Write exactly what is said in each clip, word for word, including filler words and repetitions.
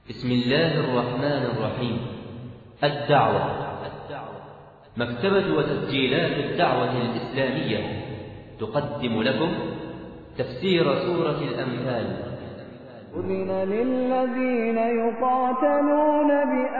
بسم الله الرحمن الرحيم. الدعوة. مكتبة وتسجيلات الدعوة الإسلامية تقدم لكم تفسير سورة الأنفال. أذن للذين يقاتلون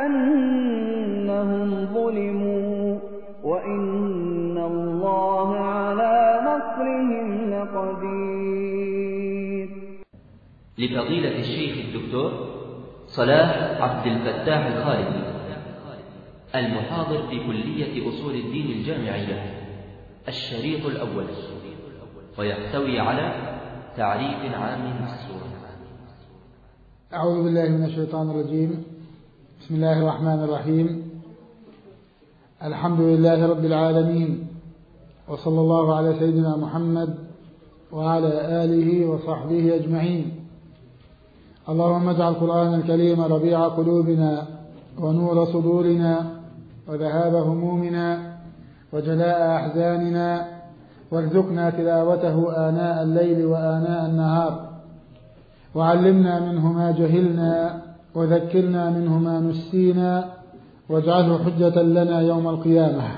بأنهم ظلموا وإن الله على نصرهم لقدير. لفضيلة الشيخ الدكتور صلاح عبد الفتاح الخالدي، المحاضر في كلية أصول الدين الجامعية، الشريط الأول، ويحتوي على تعريف عام بالسورة. أعوذ بالله من الشيطان الرجيم. بسم الله الرحمن الرحيم. الحمد لله رب العالمين، وصلى الله على سيدنا محمد وعلى آله وصحبه أجمعين. اللهم اجعل القرآن الكريم ربيع قلوبنا ونور صدورنا وذهاب همومنا وجلاء أحزاننا، وارزقنا تلاوته آناء الليل وآناء النهار، وعلمنا منه ما جهلنا وذكرنا منه ما نسينا، واجعله حجة لنا يوم القيامة.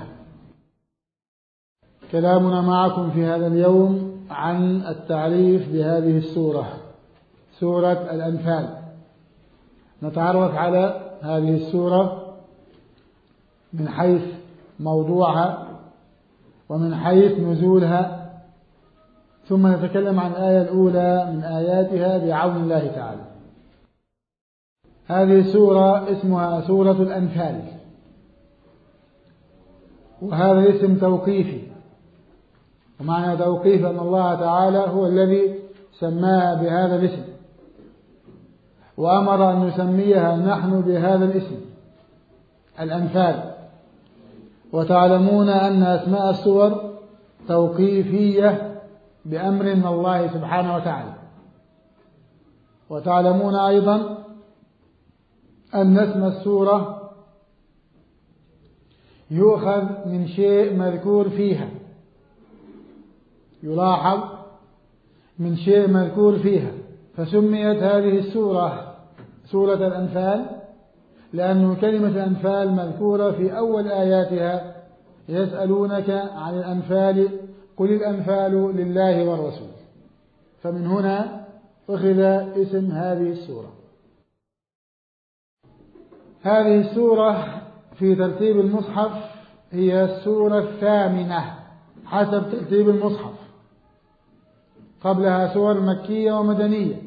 كلامنا معكم في هذا اليوم عن التعريف بهذه السورة، سورة الأنفال. نتعرف على هذه السورة من حيث موضوعها ومن حيث نزولها، ثم نتكلم عن الآية الأولى من آياتها بعون الله تعالى. هذه السورة اسمها سورة الأنفال، وهذا اسم توقيفي، ومعنى توقيف أن الله تعالى هو الذي سماها بهذا الاسم، وأمر أن نسميها نحن بهذا الاسم الأنفال. وتعلمون أن أسماء السور توقيفية بأمر من الله سبحانه وتعالى. وتعلمون أيضا أن اسم السورة يؤخذ من شيء مذكور فيها، يلاحظ من شيء مذكور فيها، فسميت هذه السورة سورة الأنفال لأن كلمة الأنفال مذكورة في أول آياتها: يسألونك عن الأنفال قل الأنفال لله والرسول. فمن هنا أخذ اسم هذه السورة. هذه السورة في ترتيب المصحف هي السورة الثامنة حسب ترتيب المصحف، قبلها سور مكية ومدنية.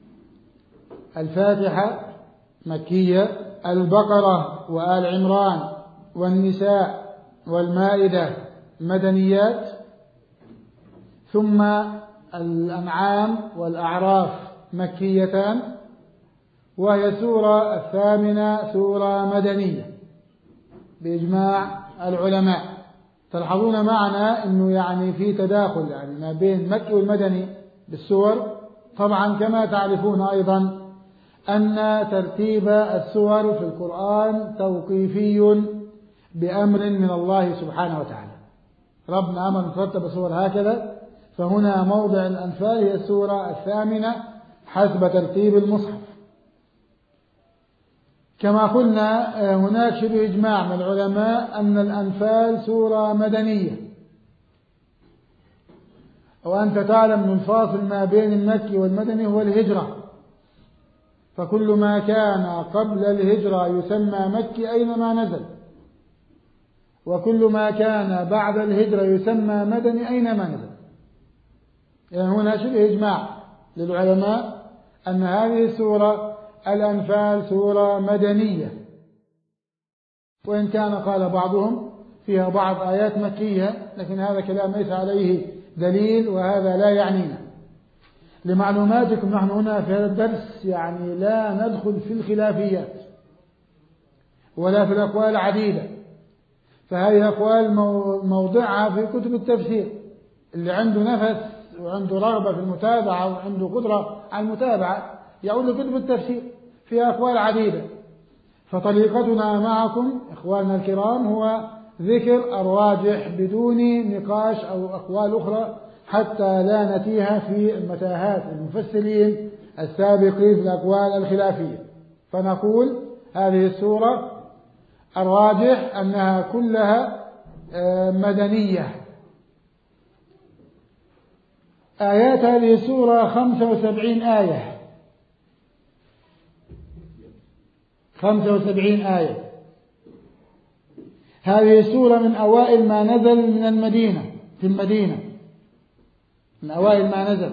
الفاتحة مكية، البقرة وآل عمران والنساء والمائدة مدنيات، ثم الأنعام والأعراف مكيتان، وهي سورة الثامنة سورة مدنية بإجماع العلماء. تلاحظون معنا أنه يعني في تداخل يعني ما بين المكي والمدني بالسور. طبعا كما تعرفون أيضا أن ترتيب السور في القرآن توقيفي بأمر من الله سبحانه وتعالى. ربنا أمر ترتب السور هكذا، فهنا موضع الأنفال هي السورة الثامنة حسب ترتيب المصحف. كما قلنا هناك شبه إجماع من العلماء أن الأنفال سورة مدنية، وأنت تعلم أن الفاصل ما بين المكي والمدني هو الهجرة، فكل ما كان قبل الهجرة يسمى مكي أينما نزل، وكل ما كان بعد الهجرة يسمى مدني أينما نزل. يعني هنا شبه إجماع للعلماء أن هذه السورة الأنفال سورة مدنية، وإن كان قال بعضهم فيها بعض آيات مكية، لكن هذا كلام ليس عليه دليل وهذا لا يعنينا. لمعلوماتكم نحن هنا في هذا الدرس يعني لا ندخل في الخلافيات ولا في الأقوال العديدة، فهذه الأقوال موضعها في كتب التفسير. اللي عنده نفس وعنده رغبة في المتابعة وعنده قدرة على المتابعة يعود لكتب التفسير فيها أقوال عديدة. فطريقتنا معكم إخواننا الكرام هو ذكر الراجح بدون نقاش أو أقوال أخرى، حتى لا نتيها في المتاهات المفسرين السابقين في الأقوال الخلافية. فنقول هذه السورة الراجح أنها كلها مدنية. آيات هذه السورة خمسة وسبعين آية، خمسة وسبعين آية. هذه السورة من أوائل ما نزل من المدينة، في المدينة، من أوائل ما نزل.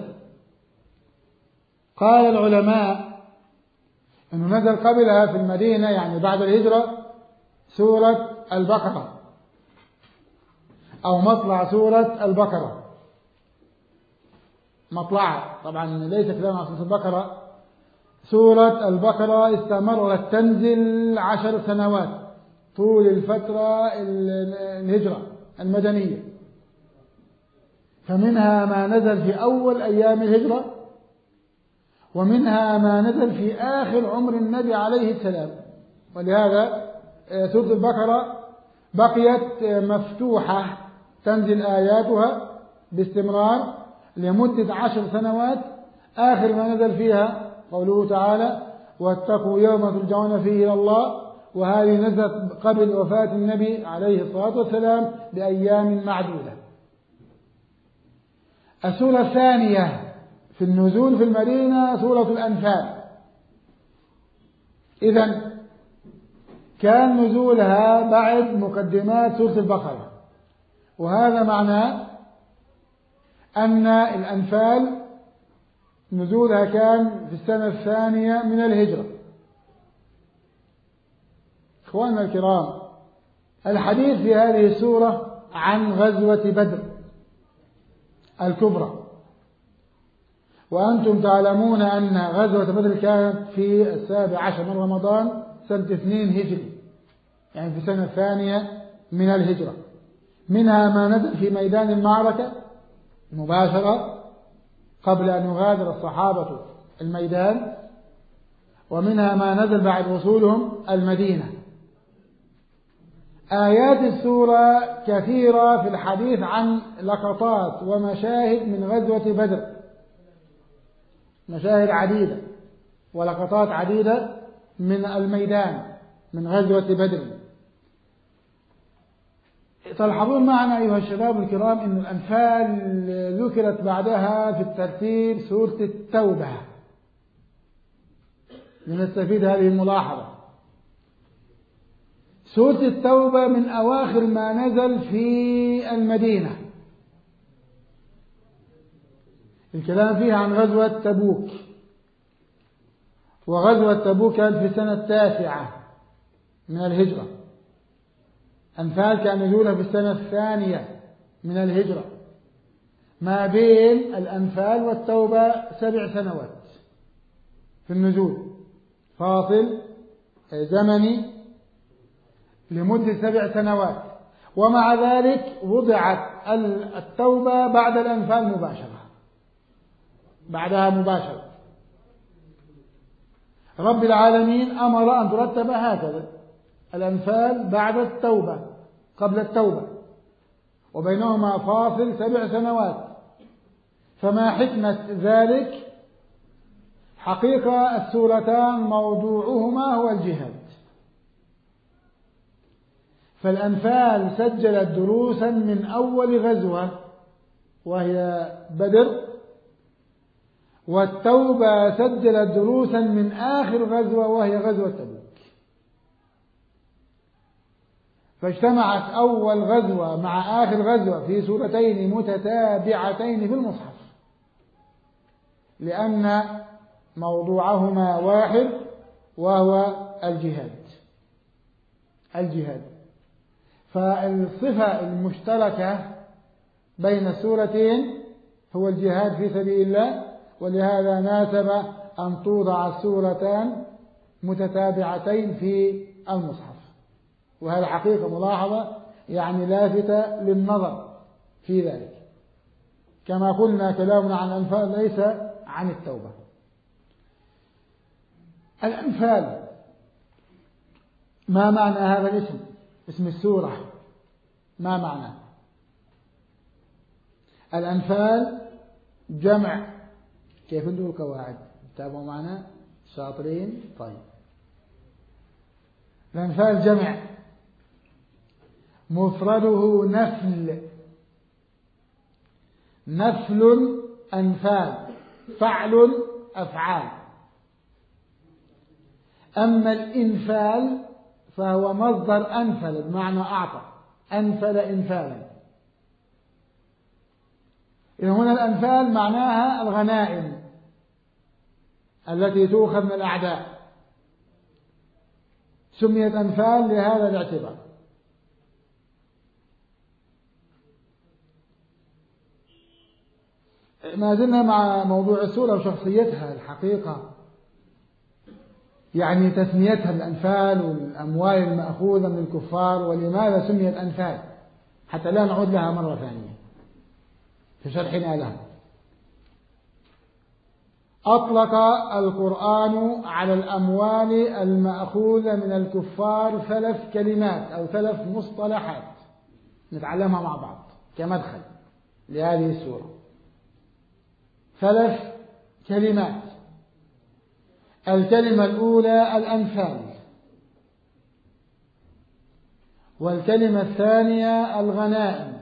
قال العلماء أنه نزل قبلها في المدينة يعني بعد الهجرة سورة البقرة أو مطلع سورة البقرة. مطلع طبعا ليس كلام عن سورة البقرة. سورة البقرة استمرت تنزل عشر سنوات طول الفترة الهجرة المدنية، فمنها ما نزل في أول أيام الهجرة، ومنها ما نزل في آخر عمر النبي عليه السلام. ولهذا سورة البقرة بقيت مفتوحة تنزل آياتها باستمرار لمدة عشر سنوات. آخر ما نزل فيها قوله تعالى: واتقوا يوم ترجعون فيه إلى الله، وهذه نزلت قبل وفاة النبي عليه الصلاة والسلام بأيام معدودة. السورة الثانية في النزول في المدينة سورة الأنفال. إذن كان نزولها بعد مقدمات سورة البقرة، وهذا معناه أن الأنفال نزولها كان في السنة الثانية من الهجرة. إخواننا الكرام، الحديث في هذه السورة عن غزوة بدر الكبرى، وأنتم تعلمون أن غزوة بدر كانت في السابع عشر من رمضان سنة اثنين هجري، يعني في السنة الثانية من الهجرة. منها ما نزل في ميدان المعركة مباشرة قبل أن يغادر الصحابة الميدان، ومنها ما نزل بعد وصولهم المدينة. آيات السورة كثيرة في الحديث عن لقطات ومشاهد من غزوة بدر، مشاهد عديدة ولقطات عديدة من الميدان من غزوة بدر. تلحظون معنا أيها الشباب الكرام أن الأنفال ذكرت بعدها في الترتيب سورة التوبة. لنستفيد هذه الملاحظة. سورة التوبة من أواخر ما نزل في المدينة. الكلام فيها عن غزوة تبوك، وغزوة تبوك كانت في السنة التاسعة من الهجرة. أنفال كان نزولها في السنة الثانية من الهجرة. ما بين الأنفال والتوبة سبع سنوات في النزول، فاصل زمني لمدة سبع سنوات. ومع ذلك وضعت التوبة بعد الأنفال مباشرة، بعدها مباشرة. رب العالمين أمر أن ترتب هكذا: الأنفال بعد التوبة قبل التوبة، وبينهما فاصل سبع سنوات. فما حكمة ذلك؟ حقيقة السورتان موضوعهما هو الجهاد. فالأنفال سجلت دروسا من أول غزوة وهي بدر، والتوبة سجلت دروسا من آخر غزوة وهي غزوة تبوك. فاجتمعت أول غزوة مع آخر غزوة في سورتين متتابعتين في المصحف، لأن موضوعهما واحد وهو الجهاد. الجهاد فالصفة المشتركة بين السورتين هو الجهاد في سبيل الله، ولهذا ناسب أن توضع السورتان متتابعتين في المصحف. وهذا حقيقة ملاحظة يعني لافتة للنظر في ذلك. كما قلنا كلامنا عن الأنفال ليس عن التوبة. الأنفال ما معنى هذا الاسم؟ اسم السورة ما معنى؟ الأنفال جمع، كيف ندور القواعد؟ تابعوا معنا شاطرين. طيب، الأنفال جمع مفرده نفل، نفل أنفال، فعل أفعال. أما الإنفال فهو مصدر أنفل بمعنى أعطى، أنفل إنفالا. إذن هنا الأنفال معناها الغنائم التي تؤخذ من الأعداء، سميت أنفال لهذا الاعتبار. ما زلنا مع موضوع السورة وشخصيتها الحقيقة، يعني تسميتها الأنفال والأموال المأخوذة من الكفار، ولماذا سميت أنفال حتى لا نعود لها مرة ثانية في شرحنا لها. أطلق القرآن على الأموال المأخوذة من الكفار ثلاث كلمات أو ثلاث مصطلحات نتعلمها مع بعض كمدخل لهذه السورة. ثلاث كلمات. الكلمة الأولى الأنفال، والكلمة الثانية الغنائم،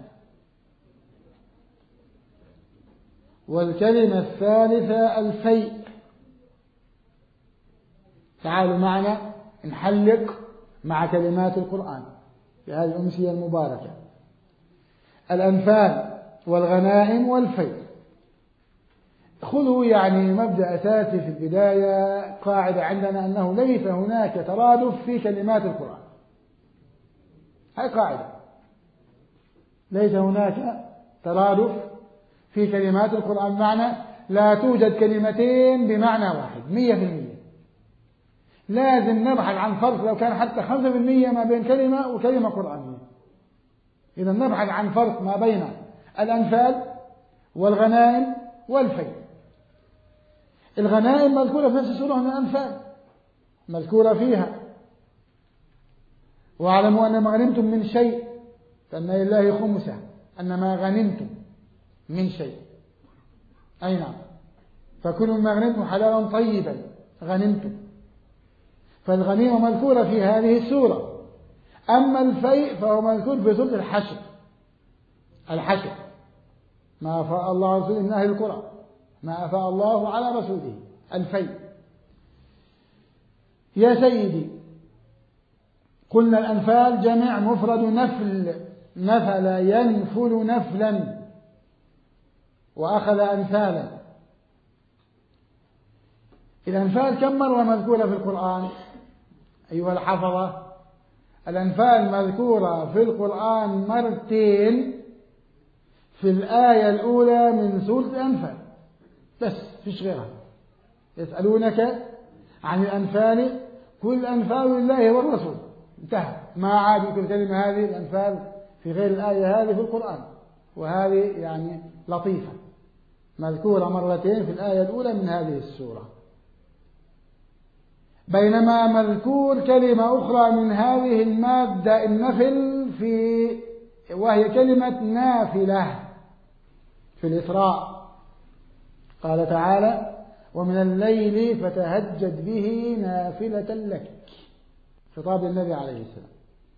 والكلمة الثالثة الفيء. تعالوا معنا نحلق مع كلمات القرآن في هذه الأمسية المباركة. الأنفال والغنائم والفيء. خذوا يعني مبدأ أساسي في البداية، قاعدة عندنا أنه ليس هناك ترادف في كلمات القرآن. هذه قاعدة، ليس هناك ترادف في كلمات القرآن، معنى لا توجد كلمتين بمعنى واحد مية في المية. لازم نبحث عن فرق لو كان حتى خمسة في المية ما بين كلمة وكلمة قرآنية. إذا نبحث عن فرق ما بين الأنفال والغنائم والفيء. الغنائم مذكورة في نفس السورة من الأنفال، مذكورة فيها واعلموا أن ما غنمتم من شيء فأن لله خمسه، أن ما غنمتم من شيء، أي نعم، فكلوا ما غنمتم حلالا طيبا غنمتم. فالغنيمة مذكورة في هذه السورة. أما الفيء فهو مذكور في سورة الحشر. الحشر ما أفاء الله على رسوله من أهل القرى، ما أفاء الله على رسوله، الفيء. يا سيدي، قلنا الأنفال جمع مفرد نفل، نفل ينفل نفلا وأخذ أنفالا. الأنفال كم مرة مذكورة في القرآن أيها الحفظة؟ الأنفال مذكورة في القرآن مرتين في الآية الأولى من سورة الأنفال بس، فيش غيرها. يسألونك عن الأنفال كل الأنفال لله والرسول، انتهى. ما عاد يمكن كلمة هذه الأنفال في غير الآية هذه في القرآن، وهذه يعني لطيفة، مذكورة مرتين في الآية الأولى من هذه السورة. بينما مذكور كلمة أخرى من هذه المادة النفل في وهي كلمة نافلة في الإسراء. قال تعالى: ومن الليل فتهجد به نافلة لك، خطاب النبي عليه السلام.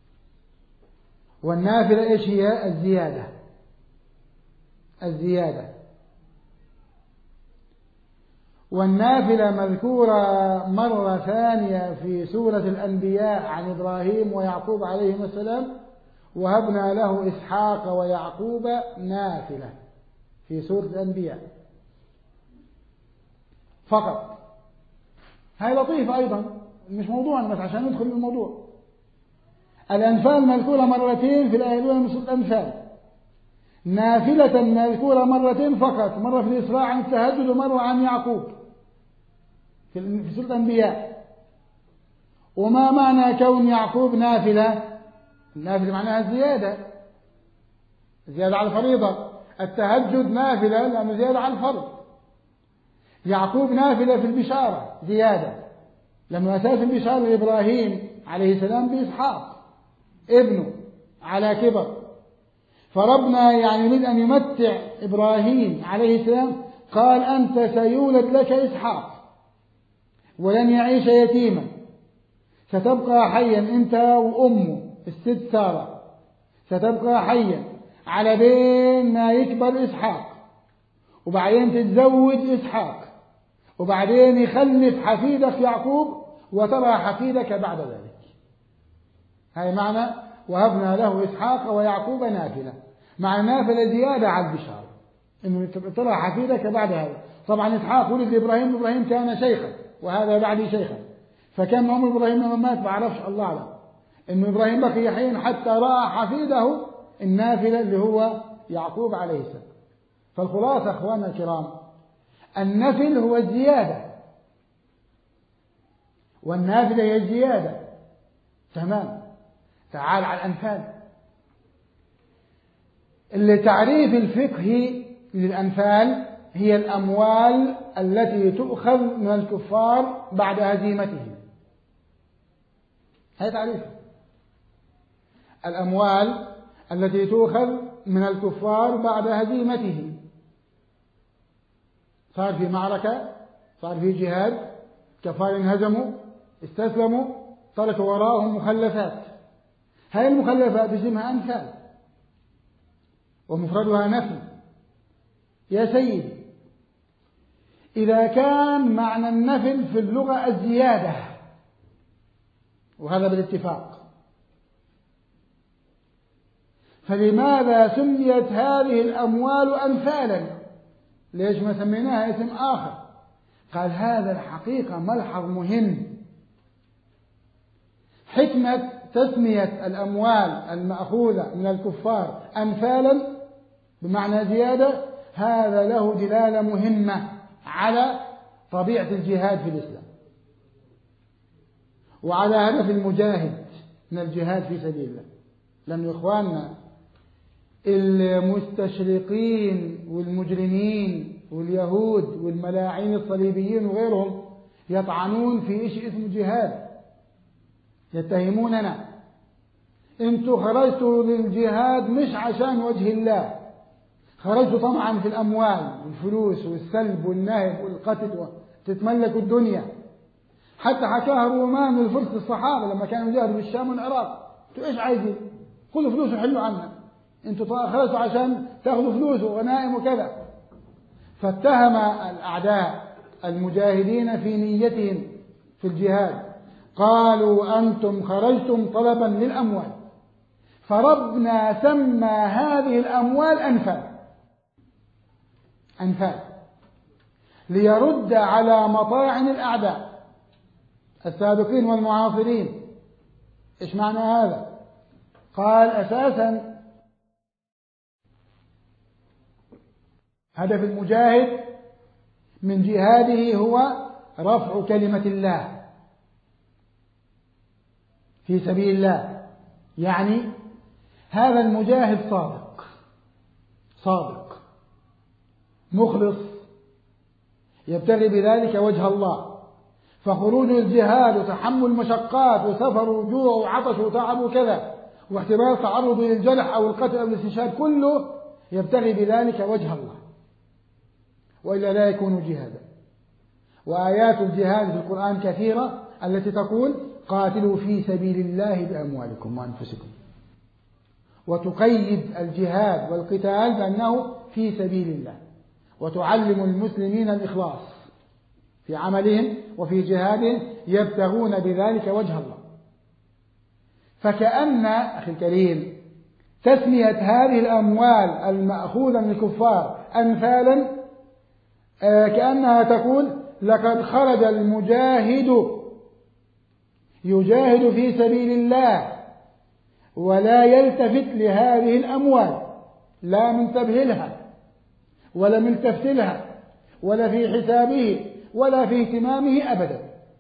والنافلة إيش هي؟ الزيادة، الزيادة. والنافلة مذكورة مرة ثانية في سورة الأنبياء عن إبراهيم ويعقوب عليهما السلام: وهبنا له إسحاق ويعقوب نافلة في سورة الأنبياء فقط. هاي لطيفة أيضا، مش موضوعنا بس عشان ندخل في الموضوع. الأنفال مذكورة مرتين في الآية الأولى من سورة الأنفال، نافلة مذكورة مرتين فقط، مرة في الإسراء عن التهجد ومرة عن يعقوب في سورة الأنبياء. وما معنى كون يعقوب نافلة؟ النافلة معناها الزيادة، زيادة على الفريضة. التهجد نافلة لأنه زيادة على الفرض. يعقوب نافلة في البشارة، زيادة، لأنه أساس البشارة لإبراهيم عليه السلام بإسحاق ابنه على كبر. فربنا يعني يريد أن يمتع إبراهيم عليه السلام، قال: أنت سيولد لك إسحاق ولن يعيش يتيما، ستبقى حيا أنت وأمه الست سارة، ستبقى حيا على بين ما يكبر إسحاق، وبعدين تتزوج إسحاق، وبعدين يخلف حفيدك يعقوب وترى حفيدك بعد ذلك. هاي معنى وهبنا له إسحاق ويعقوب نافلة، مع نافلة زيادة على البشارة إنه ترى حفيدك بعد هذا. طبعا إسحاق ولد إبراهيم، إبراهيم كان شيخا وهذا بعد شيخا، فكان عمر إبراهيم لما مات ما عرفش الله أعلم إنه إبراهيم بقي حين حتى رأى حفيده النافلة اللي هو يعقوب عليه السلام. فالخلاصة أخواننا الكرام، النفل هو الزيادة والنافلة هي الزيادة. تمام. تعال على الأنفال. التعريف الفقهي للأنفال هي الأموال التي تؤخذ من الكفار بعد هزيمتهم. هذا تعريفه. الأموال التي تؤخذ من الكفار بعد هزيمتهم. صار في معركة، صار في جهاد، كفار انهزموا استسلموا، تركوا وراءهم مخلفات. هذه المخلفات اسمها أنفال ومفردها نفل. يا سيدي، إذا كان معنى النفل في اللغة الزيادة، وهذا بالاتفاق، فلماذا سميت هذه الأموال أنفالا؟ ليش ما سميناها اسم آخر؟ قال هذا الحقيقة ملحظ مهم. حكمة تسمية الأموال المأخوذة من الكفار أنفالا بمعنى زيادة، هذا له دلالة مهمة على طبيعة الجهاد في الإسلام وعلى هدف المجاهد من الجهاد في سبيل الله. لأن إخواننا المستشرقين والمجرمين واليهود والملاعين الصليبيين وغيرهم يطعنون في شيء اسمه جهاد، يتهموننا انتوا خرجتوا للجهاد مش عشان وجه الله، خرجتوا طمعا في الأموال والفلوس والسلب والنهب والقتل وتتملكوا الدنيا. حتى حكاها رومان الفرس الصحابة لما كانوا يجاهدوا بالشام والعراق، انتوا ايش عايزين؟ خذوا فلوس وحلوا عنا، انتوا خرجتوا عشان تاخذوا فلوس وغنائم وكذا. فاتهم الأعداء المجاهدين في نيتهم في الجهاد، قالوا أنتم خرجتم طلبا للأموال، فربنا سمى هذه الأموال أنفال أنفال ليرد على مطاعن الأعداء السابقين والمعاصرين. إيش معنى هذا؟ قال أساسا هدف المجاهد من جهاده هو رفع كلمة الله في سبيل الله. يعني هذا المجاهد صادق صادق مخلص يبتغي بذلك وجه الله، فخروج الجهاد وتحمل مشقات وسفر وجوع وعطش وتعب وكذا واحتمال تعرض للجرح أو القتل أو الاستشهاد كله يبتغي بذلك وجه الله، وإلا لا يكون جهادا. وآيات الجهاد في القرآن كثيرة التي تقول قاتلوا في سبيل الله بأموالكم وأنفسكم، وتقيد الجهاد والقتال بأنه في سبيل الله، وتعلم المسلمين الإخلاص في عملهم وفي جهادهم يبتغون بذلك وجه الله. فكأن أخي الكريم تسمية هذه الأموال المأخوذة من الكفار أنفالا كأنها تقول لقد خرج المجاهد يجاهد في سبيل الله ولا يلتفت لهذه الأموال، لا منتبه لها ولا ملتفت لها ولا في حسابه ولا في اهتمامه أبدا،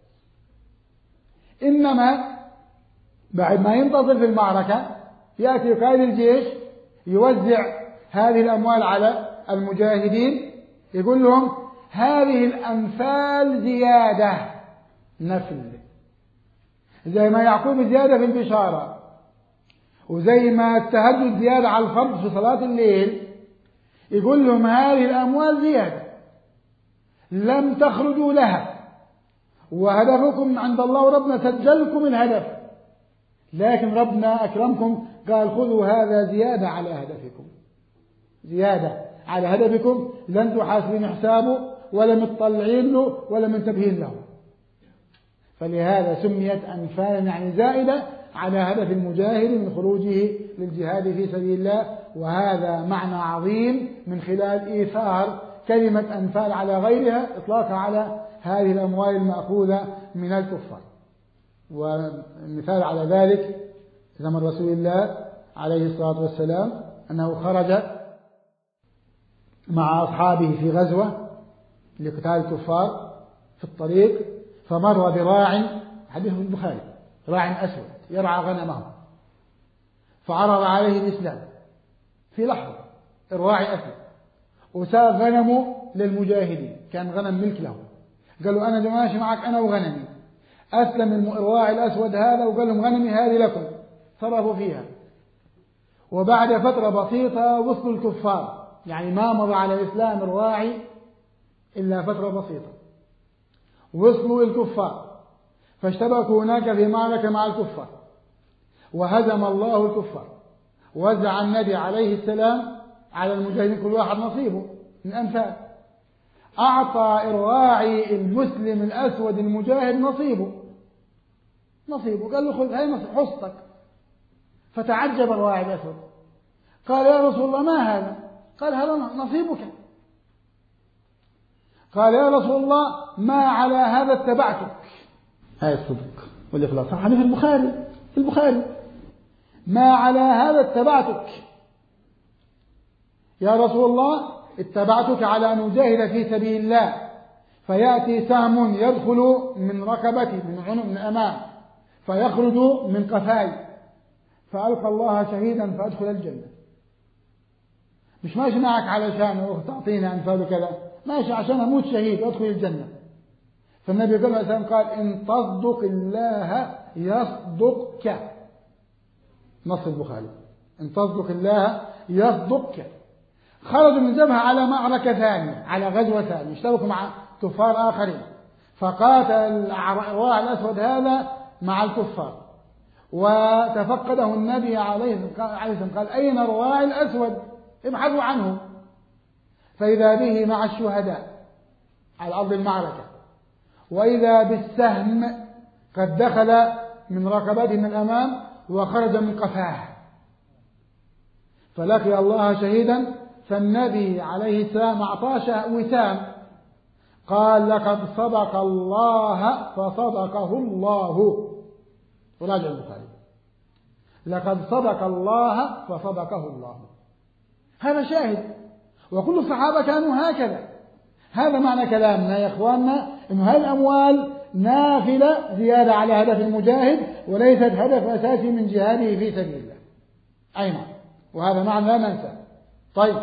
إنما بعد ما ينتصر في المعركة يأتي قائد الجيش يوزع هذه الأموال على المجاهدين، يقول لهم هذه الأنفال زيادة نفل، زي ما يعقوب زيادة في البشارة، وزي ما التهجد زيادة على الفرض في صلاة الليل، يقول لهم هذه الأموال زيادة لم تخرجوا لها وهدفكم عند الله وربنا سجلكم الهدف، لكن ربنا أكرمكم قال خذوا هذا زيادة على هدفكم، زيادة على هدفكم، لن تحاسبين حسابه ولا متطلعين له ولا منتبهين له. فلهذا سميت أنفال يعني زائدة على هدف المجاهد من خروجه للجهاد في سبيل الله. وهذا معنى عظيم من خلال إيثار كلمة أنفال على غيرها إطلاقها على هذه الأموال المأخوذة من الكفار. ومثال على ذلك زمن رسول الله عليه الصلاة والسلام أنه خرج مع أصحابه في غزوة لقتال الكفار في الطريق، فمر براع، حديث البخاري، راع أسود يرعى غنمه، فعرض عليه الإسلام في لحظة، الراعي أسود وساق غنمه للمجاهدين، كان غنم ملك له، قالوا أنا ماشي معك أنا وغنمي. أسلم الراعي الأسود هذا وقال لهم غنمي هذه لكم، صرفوا فيها. وبعد فترة بسيطة وصلوا الكفار، يعني ما مضى على الإسلام الراعي إلا فترة بسيطة، وصلوا الكفار فاشتبكوا هناك في معركة مع الكفار، وهزم الله الكفار، ووزع النبي عليه السلام على المجاهدين كل واحد نصيبه من أنفال، أعطى الراعي المسلم الأسود المجاهد نصيبه نصيبه قال له خذ هاي حصتك. فتعجب الراعي الأسود قال يا رسول الله ما هذا؟ قال هذا نصيبك. قال يا رسول الله ما على هذا اتبعتك. هاي الصدق والإخلاص، حديث في البخاري في البخاري ما على هذا اتبعتك يا رسول الله، اتبعتك على أن أجاهد في سبيل الله، فيأتي سهم يدخل من ركبتي من عنق من أمام فيخرج من قفاي فألقى الله شهيدا فأدخل الجنة. مش ماشي معك علشان تعطيني أنفال كذا، ماشي عشان أموت شهيد وأدخل الجنة. فالنبي صلى الله عليه وسلم قال إن تصدق الله يصدقك، نص البخاري، إن تصدق الله يصدقك. خرجوا من جبهة على معركة ثانية، على غزوة ثانية، اشتبكوا مع كفار آخرين، فقاتل الراعي الأسود هذا مع الكفار، وتفقده النبي عليه الصلاة والسلام قال أين الراعي الأسود؟ ابحثوا عنه. فإذا به مع الشهداء على أرض المعركة، وإذا بالسهم قد دخل من ركبته من الأمام وخرج من قفاه، فلقي الله شهيدا. فالنبي عليه السلام أعطاه وسام، قال لقد صدق الله فصدقه الله، وراجع البخاري، لقد صدق الله فصدقه الله. هذا شاهد، وكل الصحابة كانوا هكذا. هذا معنى كلامنا يا إخواننا، أن هذه الأموال نافلة زيادة على هدف المجاهد، وليست هدف أساسي من جهاده في سبيل الله. أي نعم، وهذا معنى لا ننسى. طيب،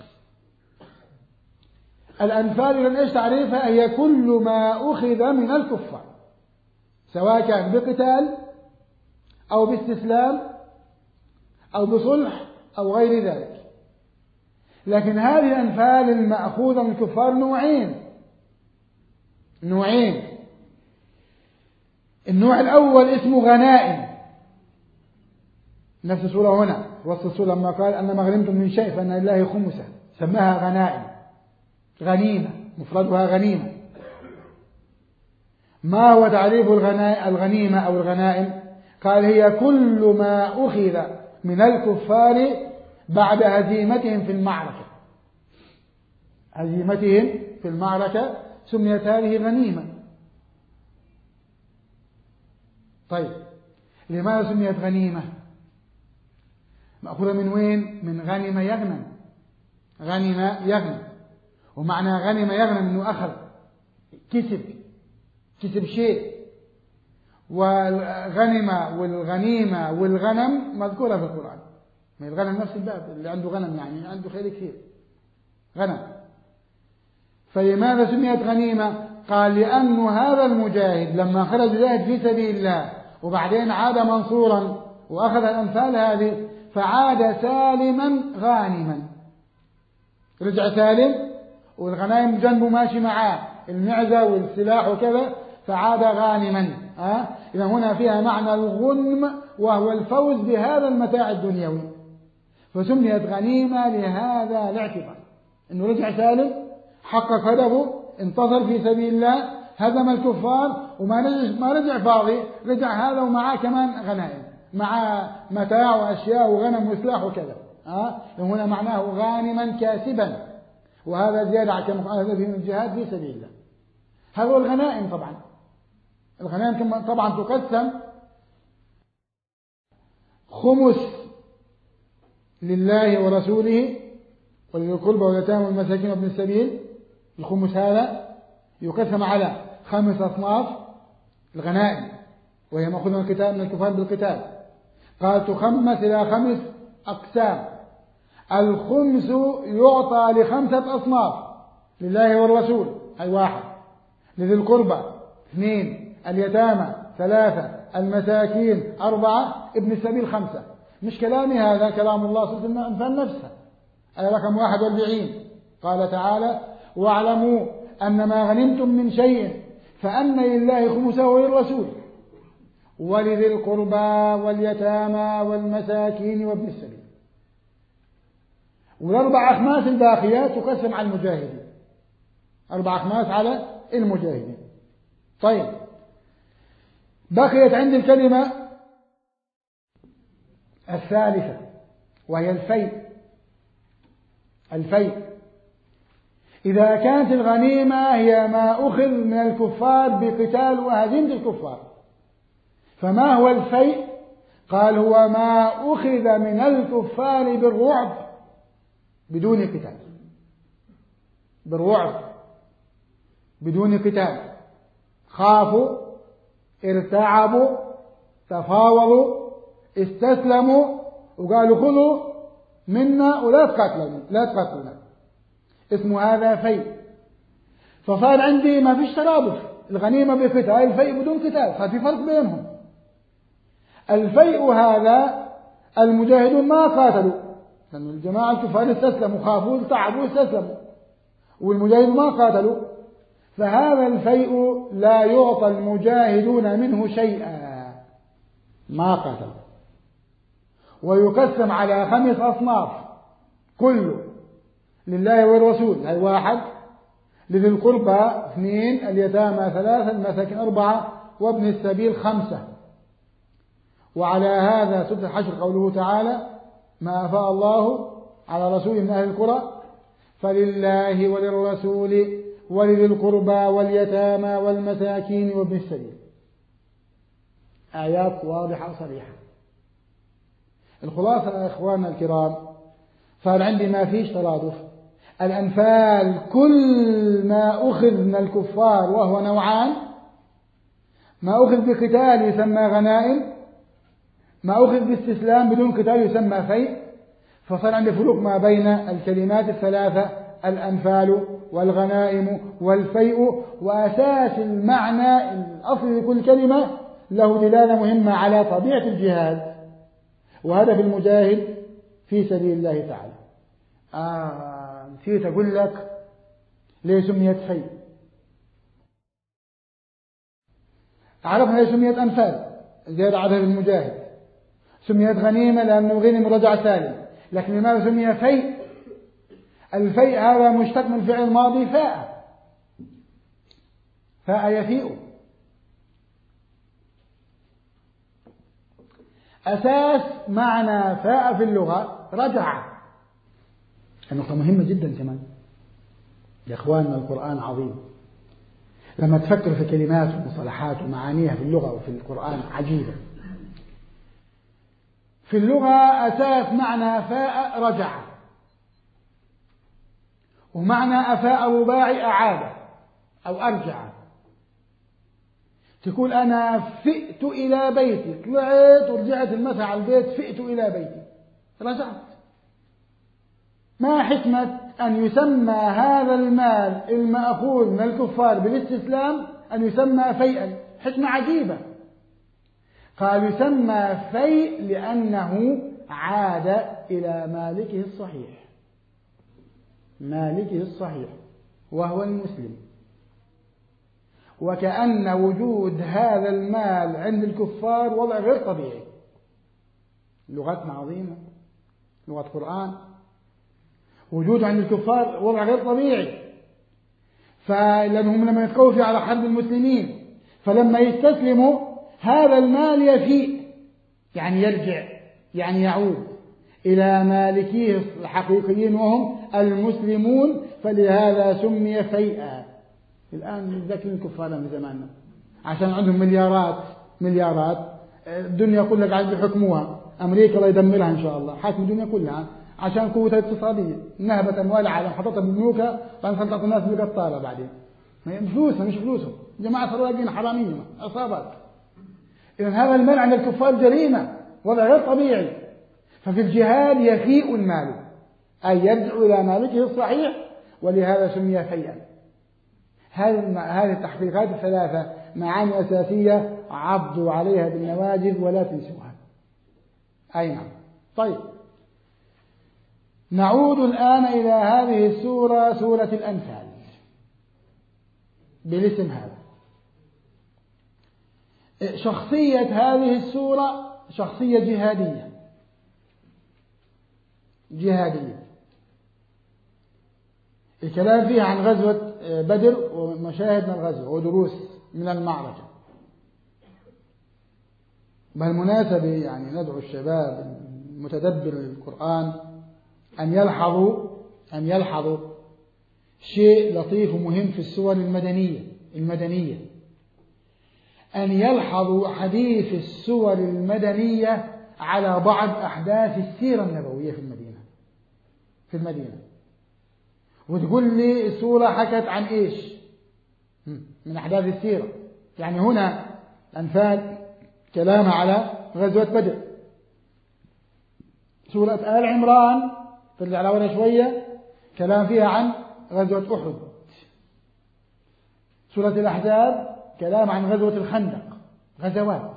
الأنفال لن إيش تعريفها؟ هي كل ما أخذ من الكفار، سواء كان بقتال أو باستسلام أو بصلح أو غير ذلك. لكن هذه الأنفال المأخوذة من الكفار نوعين نوعين النوع الأول اسمه غنائم، نفس السورة هنا وسط السورة لما قال أن ما غنمتم من شيء فأن لله خمسه، سماها غنائم، غنيمة مفردها غنيمة. ما هو تعريف الغنيمة أو الغنائم؟ قال هي كل ما أخذ من الكفار بعد هزيمتهم في المعركة، هزيمتهم في المعركة سميت هذه غنيمة. طيب، لماذا سميت غنيمة؟ مأخوذة من وين؟ من غنم يغنم، غنم يغنم، ومعنى غنم يغنم أنه أخذ، كسب كسب شيء. والغنمة والغنيمة والغنم مذكورة في القرآن، ما الغنم نفس الباب، اللي عنده غنم يعني عنده خير كثير، غنم. فلماذا سميت غنيمة؟ قال لأن هذا المجاهد لما خرج يجاهد في سبيل الله وبعدين عاد منصورا وأخذ الأنفال هذه فعاد سالما غانما، رجع سالم والغنائم جنبه ماشي معاه، المعزة والسلاح وكذا، فعاد غانما. أه؟ إذا هنا فيها معنى الغنم وهو الفوز بهذا المتاع الدنيوي، فسميت غنيمة لهذا الاعتبار، أنه رجع سالم، حقق هدفه، انتصر في سبيل الله، هزم الكفار، وما رجع ما رجع فاضي، رجع هذا ومعاه كمان غنائم، مع متاع وأشياء وغنم وسلاح وكذا. أه؟ هنا معناه غانما كاسبا، وهذا زيادة على كما في الجهاد في سبيل الله. هذا هو الغنائم. طبعا الغنائم طبعا تقسم خمس لله ورسوله ولذي القربى واليتامى والمساكين وابن السبيل. الخمس هذا يقسم على خمس أصناف الغنائم، وهي مأخوذة من القتال من الكفار بالقتال. قال تخمس إلى خمس أقسام. الخمس يعطى لخمسة أصناف: لله والرسول أي واحد، لذي القربى اثنين، اليتامى ثلاثة، المساكين أربعة، ابن السبيل خمسة. مش كلامي هذا، كلام الله سورة الأنفال نفسها آية رقم واحد وأربعين. قال تعالى: واعلموا أن ما غنمتم من شيء فأن لله خمسه وللرسول ولذي القربى واليتامى والمساكين وابن السبيل. والأربع أخماس الباقيات تقسم على المجاهدين، أربع أخماس على المجاهدين. طيب، بقيت عندي الكلمة الثالثة وهي الفيء. الفيء إذا كانت الغنيمة هي ما أخذ من الكفار بقتال وهزيمة الكفار، فما هو الفيء؟ قال: هو ما أخذ من الكفار بالرعب بدون قتال، بالرعب بدون قتال، خافوا، ارتعبوا، تفاوضوا، استسلموا، وقالوا خذوا منا ولا تقاتلوا لا تقاتلونا، اسمه هذا فيء. فصار عندي ما فيش ترادف، الغنيمة بقتال، الفيء بدون قتال، ففي فرق بينهم. الفيء هذا المجاهدون ما قاتلوا، لأن الجماعة الكفار استسلموا، خافوا، تعبوا، استسلموا، والمجاهدون ما قاتلوا، فهذا الفيء لا يعطى المجاهدون منه شيئا، ما قاتلوا. ويقسم على خمس أصناف: كله لله والرسول أي واحد، لذي القربى اثنين، اليتامى ثلاثة، المساكين أربعة، وابن السبيل خمسة. وعلى هذا سورة الحشر قوله تعالى: ما أفاء الله على رسوله من أهل القرى فلله وللرسول ولذي القربى واليتامى والمساكين وابن السبيل. آيات واضحة صريحة. الخلاصة يا إخواننا الكرام، صار عندي ما فيش ترادف. الأنفال كل ما أخذ من الكفار وهو نوعان: ما أخذ بقتال يسمى غنائم، ما أخذ باستسلام بدون قتال يسمى فيء. فصار عندي فروق ما بين الكلمات الثلاثة: الأنفال والغنائم والفيء. وأساس المعنى الأصلي لكل كلمة له دلالة مهمة على طبيعة الجهاد وهدف المجاهد في سبيل الله تعالى. آه نسيت أقول لك ليه سميت فيء. عرفنا ليه سميت أنفال، زيادة عدد المجاهد. سميت غنيمة لأنه غنم رجع سالم. لكن لماذا سمي فيء؟ الفيء هذا مشتق من فعل ماضي فاء، فاء يفيء. أساس معنى فاء في اللغة رجع. النقطة مهمة جدا كمان يا إخواننا، القرآن عظيم. لما تفكر في كلمات ومصطلحات ومعانيها في اللغة وفي القرآن عجيبة. في اللغة أساس معنى فاء رجع، ومعنى أفاء رباعي أعاد أو أرجع. تقول أنا فئت إلى بيتي، طلعت ورجعت المسا على البيت، فئت إلى بيتي، رجعت. ما حكمة أن يسمى هذا المال المأخوذ من الكفار بالاستسلام أن يسمى فيئا؟ حكمة عجيبة. قال يسمى فيء لأنه عاد إلى مالكه الصحيح، مالكه الصحيح وهو المسلم. وكأن وجود هذا المال عند الكفار وضع غير طبيعي. لغتنا عظيمة، لغة قرآن، وجوده عند الكفار وضع غير طبيعي. فلأنهم لما يتقوا فيه على حرب المسلمين، فلما يستسلموا هذا المال يفيء، يعني يرجع، يعني يعود إلى مالكيه الحقيقيين وهم المسلمون، فلهذا سمي فيئا. الآن ذاكرين الكفار من زماننا عشان عندهم مليارات مليارات، الدنيا كلها قاعد يحكموها، أمريكا الله يدمرها إن شاء الله، حاكم الدنيا كلها عشان قوتها الاقتصادية، نهبت أموال العالم حطتها ببنوكها بعدين خلطت الناس بالقطارة، بعدين فلوسها مش فلوسهم، جماعة سراقين حرامية عصابات. إذن هذا المال عند الكفار جريمة، وضع غير طبيعي. ففي الجهاد يفيء المال، أي يرجع إلى مالكه الصحيح، ولهذا سمي فيئا. هذه التحقيقات الثلاثة معاني أساسية، عضوا عليها بالنواجذ ولا تنسوها. أي نعم. طيب، نعود الآن إلى هذه السورة، سورة الأنفال، بالاسم هذا. شخصية هذه السورة شخصية جهادية جهادية الكلام فيها عن غزوة بدر ومشاهد من الغزوة ودروس من المعركة. بالمناسبة يعني ندعو الشباب المتدبر للقرآن أن يلحظوا أن يلحظوا شيء لطيف ومهم في السور المدنية المدنية أن يلحظوا حديث السور المدنية على بعض أحداث السيرة النبوية في المدينة في المدينة وتقول لي السورة حكت عن إيش من أحداث السيرة. يعني هنا الأنفال كلام على غزوة بدر. سورة آل عمران ترجع لورا شوية كلام فيها عن غزوة أحد. سورة الأحزاب كلام عن غزوة الخندق، غزوات.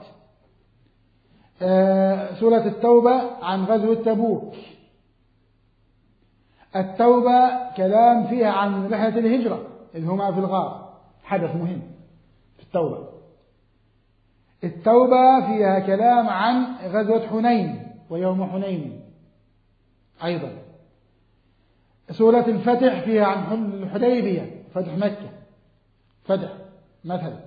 آه سورة التوبة عن غزوة تبوك. التوبة كلام فيها عن رحلة الهجرة اللي هما في الغار، حدث مهم في التوبة. التوبة فيها كلام عن غزوة حنين ويوم حنين أيضا. سورة الفتح فيها عن الحديبية، فتح مكة، فتح مثلا.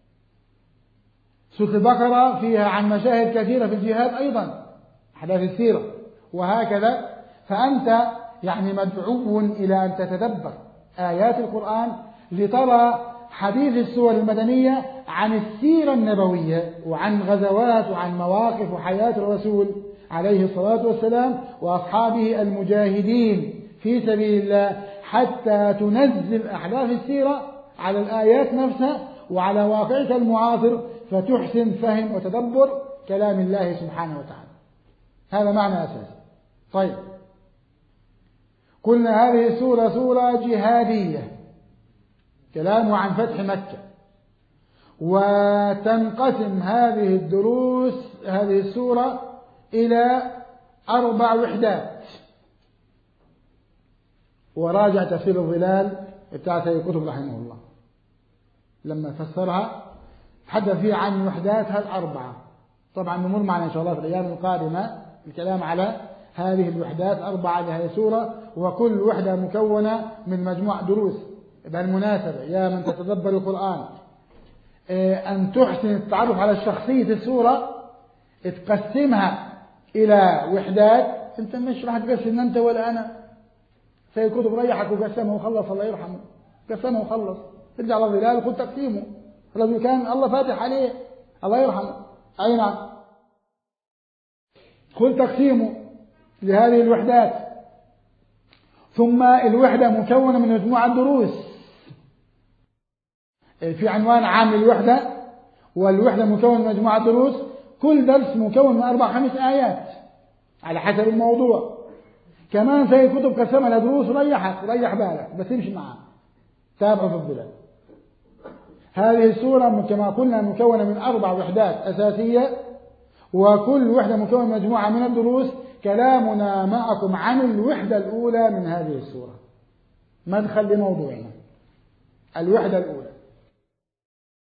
سورة البقرة فيها عن مشاهد كثيرة في الجهاد أيضا، أحداث السيرة، وهكذا. فأنت يعني مدعو إلى أن تتدبر آيات القرآن لترى حديث السور المدنية عن السيرة النبوية وعن غزوات وعن مواقف وحياة الرسول عليه الصلاة والسلام وأصحابه المجاهدين في سبيل الله، حتى تنزل أحداث السيرة على الآيات نفسها وعلى واقعك المعاصر، فتحسن فهم وتدبر كلام الله سبحانه وتعالى. هذا معنى أساسي. طيب، قلنا هذه السورة سورة جهادية، كلام عن فتح مكة. وتنقسم هذه الدروس هذه السورة إلى أربع وحدات. وراجع تفسير الظلال بتاع سيد قطب رحمه الله لما فسرها تحدث فيه عن وحداتها الأربعة. طبعا نمر معنا إن شاء الله في الأيام القادمة الكلام على هذه الوحدات أربعة لهذه السورة، وكل وحدة مكونة من مجموعة دروس. بالمناسبة يا من تتدبر القرآن أن تحسن التعرف على شخصية السورة، تقسمها إلى وحدات. أنت مش راح تقسم أنت ولا أنا، سيد قطب ريحك وقسمه وخلص، الله يرحمه، قسمه وخلص، ترجع على الظلال وخذ تقسيمه. الرجل كان الله فاتح عليه، الله يرحمه. أي نعم، خذ تقسيمه لهذه الوحدات. ثم الوحدة مكونة من مجموعة دروس، في عنوان عام للوحدة، والوحدة مكونة من مجموعة دروس، كل درس مكون من أربع خمس آيات على حسب الموضوع. كمان سيد كتب قسمها لدروس، ريحك ريح بالك بس امشي معاه، تابعوا في الظلال. هذه السورة كما قلنا مكونة من أربع وحدات أساسية، وكل وحدة مكونة من مجموعة من الدروس. كلامنا معكم عن الوحدة الأولى من هذه السورة، مدخل لموضوعنا، الوحدة الأولى.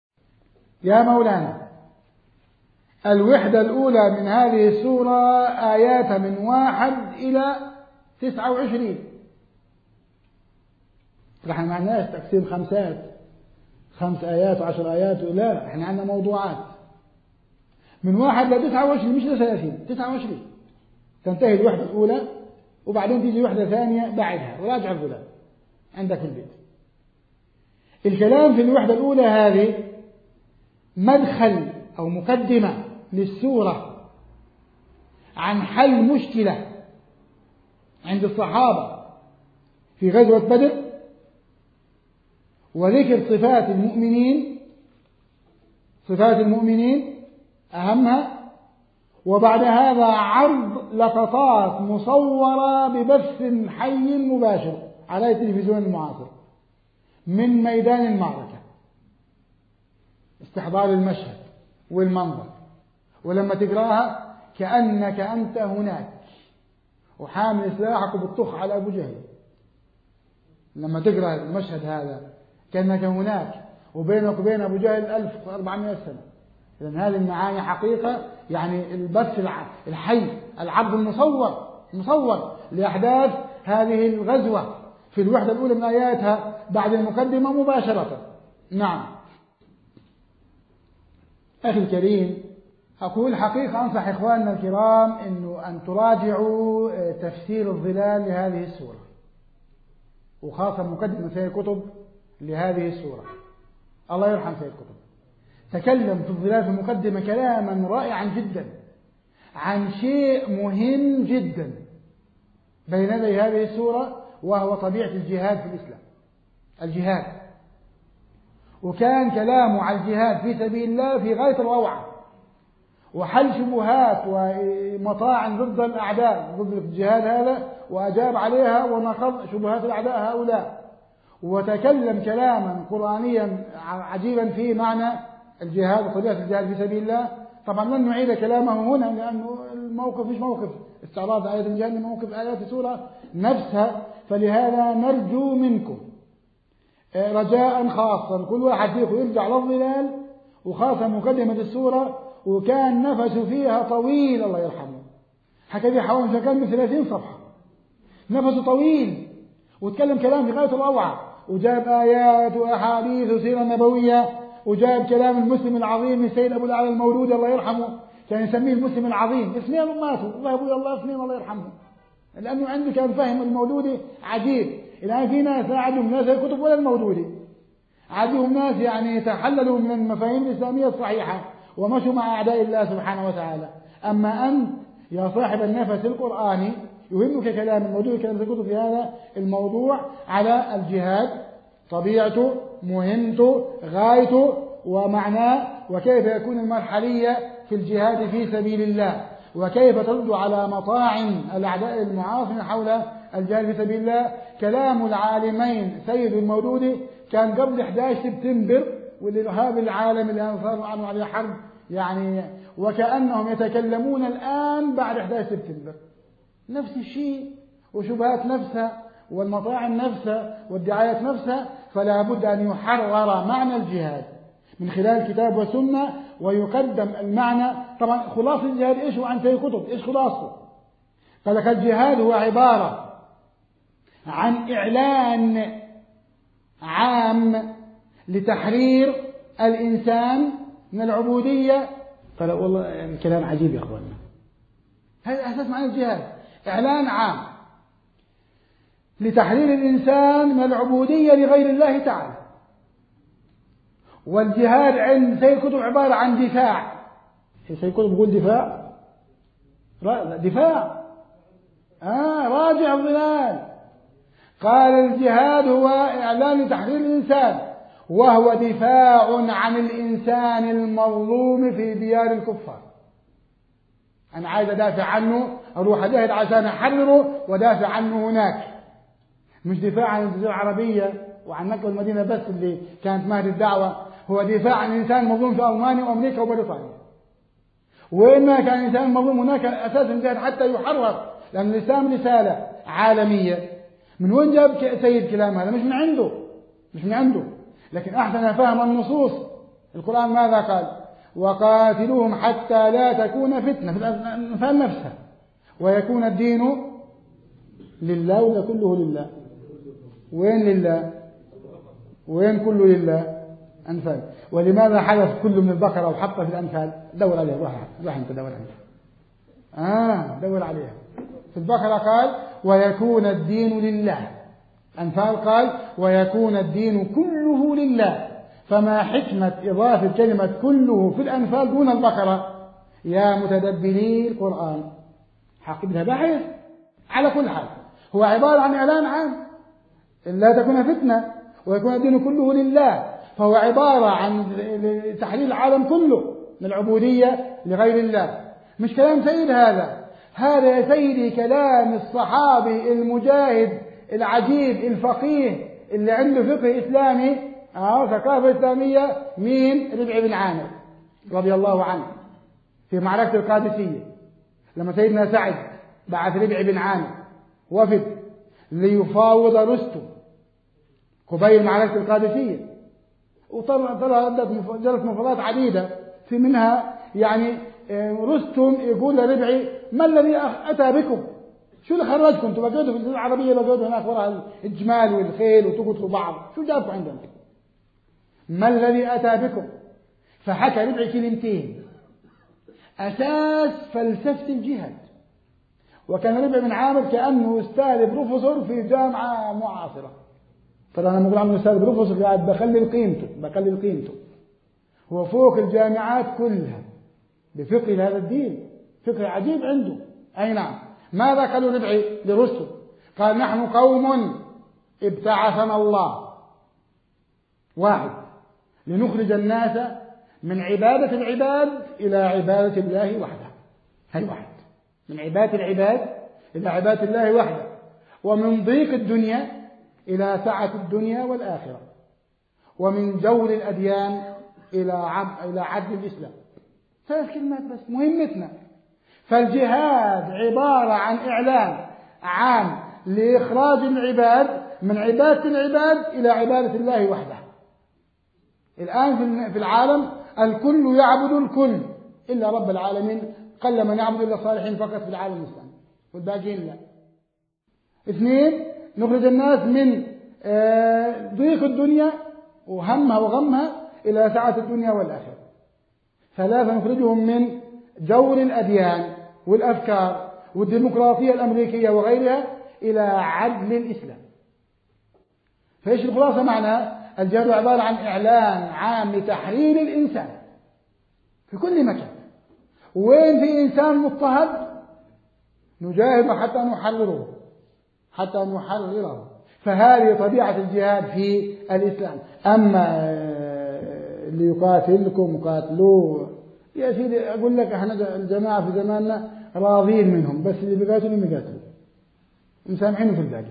يا مولانا الوحدة الأولى من هذه السورة آياتها من واحد إلى تسعة وعشرين. نحن ما عندناش تقسيم خمسات، خمس آيات وعشر آيات، لا، احنا عندنا موضوعات من واحد لتسعة وعشرين، مش لثلاثين، تسعة وعشرين تنتهي الوحدة الأولى، وبعدين تيجي وحدة ثانية بعدها، وراجع الغلام عندك في البيت. الكلام في الوحدة الأولى هذه مدخل أو مقدمة للسورة عن حل مشكلة عند الصحابة في غزوة بدر، وذكر صفات المؤمنين، صفات المؤمنين أهمها، وبعد هذا عرض لقطات مصورة ببث حي مباشر على التلفزيون المعاصر من ميدان المعركة، استحضار المشهد والمنظر، ولما تقراها كأنك أنت هناك وحامل سلاحك وبتطخ على أبو جهل. لما تقرأ المشهد هذا كأنك هناك وبينك وبين أبو جهل ألف وأربعمائة سنة. إذن هذه المعاني حقيقة، يعني البث الحي، العرض المصور المصور لأحداث هذه الغزوة في الوحدة الأولى من آياتها بعد المقدمة مباشرة. نعم أخي الكريم، أقول حقيقة أنصح إخواننا الكرام إنه أن تراجعوا تفسير الظلال لهذه السورة، وخاصة مقدمة سيد قطب لهذه السورة، الله يرحم سيد قطب، تكلم في الظلال في المقدمة كلاما رائعا جدا عن شيء مهم جدا بين يدي هذه السورة، وهو طبيعة الجهاد في الإسلام، الجهاد. وكان كلامه على الجهاد في سبيل الله في غاية الروعة، وحل شبهات ومطاعن ضد الأعداء ضد الجهاد هذا، وأجاب عليها ونقض شبهات الأعداء هؤلاء، وتكلم كلاما قرآنيا عجيبا في معنى الجهاد وطبيعة الجهاد في سبيل الله. طبعا لن نعيد كلامه هنا لأنه الموقف مش موقف استعراض آيات الجهاد، موقف آيات السورة نفسها، فلهذا نرجو منكم رجاء خاصا كل واحد فيكم يرجع للظلال، وخاصة مقدمة السورة، وكان نفسه فيها طويل الله يرحمه، حكى فيها حوالي كان من ثلاثين صفحة، نفسه طويل وتكلم كلام في غاية الروعة، وجاب آيات وأحاديث وسيرة نبوية، وجاب كلام المسلم العظيم السيد أبو الأعلى المولودي الله يرحمه، كان يسميه المسلم العظيم، اثنين ماتوا الله أبوي الله اثنين الله يرحمه، لأنه عنده كان فهم المولودي عجيب. الآن في ناس لا عندهم ناس الكتب ولا المولودي، عندهم ناس يعني تحللوا من المفاهيم الإسلامية الصحيحة ومشوا مع أعداء الله سبحانه وتعالى. أما أنت يا صاحب النفس القرآني يهمك كلام المولودي، كلام الكتب في هذا الموضوع على الجهاد، طبيعته، مهمته، غايته ومعناه، وكيف يكون المرحلية في الجهاد في سبيل الله، وكيف ترد على مطاعن الأعداء المعاصرين حول الجهاد في سبيل الله. كلام العالمين سيد المولودي كان قبل أحد عشر سبتمبر، والإرهاب العالمي اللي صار عنه عليه حرب يعني، وكأنهم يتكلمون الآن بعد أحد عشر سبتمبر، نفس الشيء، وشبهات نفسها والمطاعن نفسها والدعايات نفسها. فلا بد أن يحرر معنى الجهاد من خلال الكتاب والسنة، ويقدم المعنى. طبعا خلاصة الجهاد إيش هو عن سيد كتب، إيش خلاصته؟ قال لك الجهاد هو عبارة عن إعلان عام لتحرير الإنسان من العبودية. قال والله يعني كلام عجيب يا أخواننا، هذا أساس معنى الجهاد، إعلان عام لتحرير الإنسان من العبودية لغير الله تعالى. والجهاد عند سيد كتب عبارة عن دفاع. سيد كتب يقول دفاع، دفاع آه راجع الظلال. قال الجهاد هو إعلان لتحرير الإنسان، وهو دفاع عن الإنسان المظلوم في ديار الكفار. أنا عايز أدافع عنه، أروح أجاهد عشان أحرره ودافع عنه هناك، مش دفاع عن الجزيرة العربية وعن مكة والمدينة بس اللي كانت مهد الدعوة، هو دفاع عن الإنسان المظلوم في ألمانيا وأمريكا وبريطانيا. وإن ما كان الإنسان المظلوم هناك أساس الجهاد حتى يحرر، لأن الإسلام رسالة عالمية. من وين جاب سيد كلام هذا؟ مش من عنده، مش من عنده، لكن أحسن فهم النصوص القرآن ماذا قال؟ وقاتلوهم حتى لا تكون فتنة في الأنفال نفسها ويكون الدين لله ولا كله لله؟ وين لله؟ وين كله لله؟ أنفال. ولماذا حذف كله من البقرة وحطه في الأنفال؟ دور عليها، روح روح أنت دور عليها. آه دور عليها. في البقرة قال ويكون الدين لله، أنفال قال ويكون الدين كله لله. فما حكمة إضافة كلمة كله في الأنفال دون البقرة يا متدبري القرآن؟ حقق لها بحث. على كل حال هو عبارة عن إعلان عام لا تكون فتنة ويكون الدين كله لله، فهو عبارة عن تحليل العالم كله من العبودية لغير الله. مش كلام سيد هذا، هذا يا سيدي كلام الصحابي المجاهد العجيب الفقيه اللي عنده فقه إسلامي، آه ثقافة إسلامية. مين؟ ربعي بن عامر رضي الله عنه في معركة القادسية، لما سيدنا سعد بعث ربعي بن عامر وفد ليفاوض رستم قبيل معركة القادسية، وطلع طلع جلت مفاوضات عديدة، في منها يعني رستم يقول لربعي ما الذي أتى بكم؟ شو اللي خرجكم؟ انتوا بقعدوا في الجزيرة العربية، بقعدوا هناك وراء الجمال والخيل وتقتلوا بعض، شو جابكم عندهم؟ ما الذي أتى بكم؟ فحكى ربعي كلمتين أساس فلسفة الجهاد. وكان ربعي بن عامر كأنه أستاذ بروفيسور في جامعة معاصرة. طبعا أنا بقول عنه أستاذ بروفيسور قاعد بخلي قيمته بخلي قيمته هو فوق الجامعات كلها بفقه هذا الدين، فقه عجيب عنده. أي نعم. ماذا قالوا ربعي لرستم؟ قال نحن قوم ابتعثنا الله واحد لنخرج الناس من عبادة العباد إلى عبادة الله وحده. هاي واحد، من عبادة العباد إلى عبادة الله وحده، ومن ضيق الدنيا إلى سعة الدنيا والآخرة، ومن جور الأديان إلى إلى عدل الإسلام. ثلاث كلمات بس مهمتنا. فالجهاد عبارة عن إعلان عام لإخراج العباد من عبادة العباد إلى عبادة الله وحده. الآن في العالم الكل يعبد الكل إلا رب العالمين، قل من يعبد إلا الصالحين فقط في العالم الإسلامي والباقيين لا. اثنين، نخرج الناس من ضيق الدنيا وهمها وغمها إلى سعة الدنيا والآخرة. ثلاثة، نخرجهم من جور الأديان والأفكار والديمقراطية الأمريكية وغيرها إلى عدل الإسلام. فإيش الخلاصة معناها؟ الجهاد عبارة عن إعلان عام لتحرير الإنسان في كل مكان، وين في إنسان مضطهد نجاهد حتى نحرره حتى نحرره. فهذه طبيعة الجهاد في الإسلام. أما اللي يقاتلكم قاتلوه يا سيدي، أقول لك احنا الجماعة في زماننا راضين منهم، بس اللي بيقاتلوا يقاتلوا ومسامحينه في الباقي،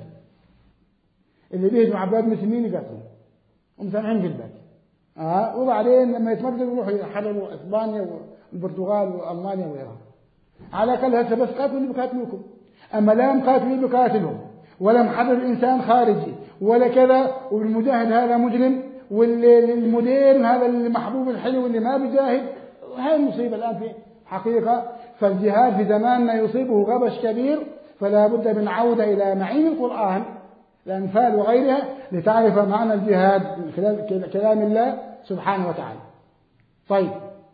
اللي بيهجموا عباد مسلمين يقاتلوا ومسامحين في الباقي. آه وبعدين لما يتمردوا يروحوا يحرروا اسبانيا والبرتغال والمانيا وغيرها. على الاقل هسه بس قاتلوا اللي بقاتلوكم، اما لا مقاتلوا اللي بقاتلهم، ولا محرر انسان خارجي ولا كذا، والمجاهد هذا مجرم، والمدير هذا المحبوب الحلو اللي ما بيجاهد. هاي المصيبه الان في حقيقه. فالجهاد في زماننا يصيبه غبش كبير، فلا بد من عوده الى معين القران الأنفال وغيرها لتعرف معنى الجهاد من خلال كلام الله سبحانه وتعالى. طيب،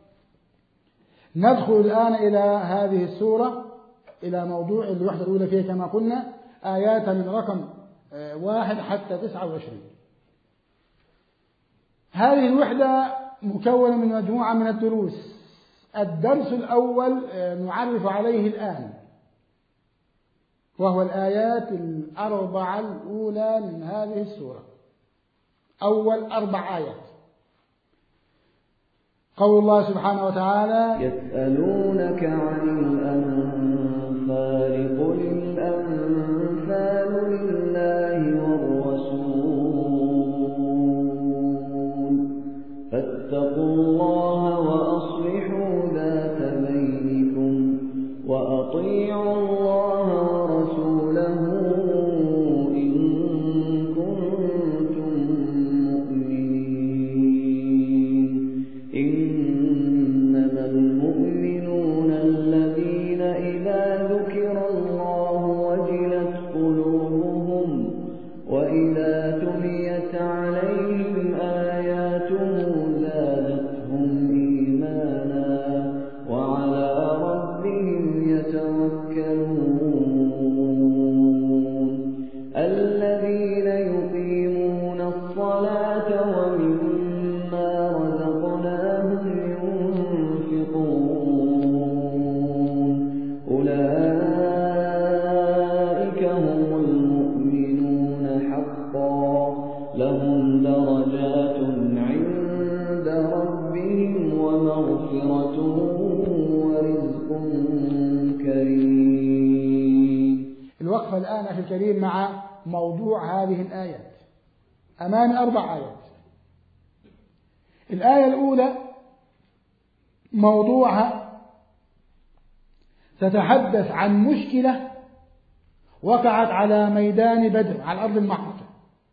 ندخل الآن إلى هذه السورة، إلى موضوع الوحدة الأولى فيها كما قلنا، آياتها من رقم واحد حتى تسعة وعشرين. هذه الوحدة مكونة من مجموعة من الدروس. الدرس الأول نعرف عليه الآن، وهو الآيات الأربعة الأولى من هذه السورة. أول أربع آيات قول الله سبحانه وتعالى: يسألونك عن الأنفال قل الأنفال لله والرسول فاتقوا الله وأصلحوا ذات بينكم وأطيعوا الله ورسوله إن كنتم مؤمنين كريم. الوقفة الآن أخي الكريم مع موضوع هذه الآيات. أمام أربع آيات. الآية الأولى موضوعها تتحدث عن مشكلة وقعت على ميدان بدر على أرض المعركة.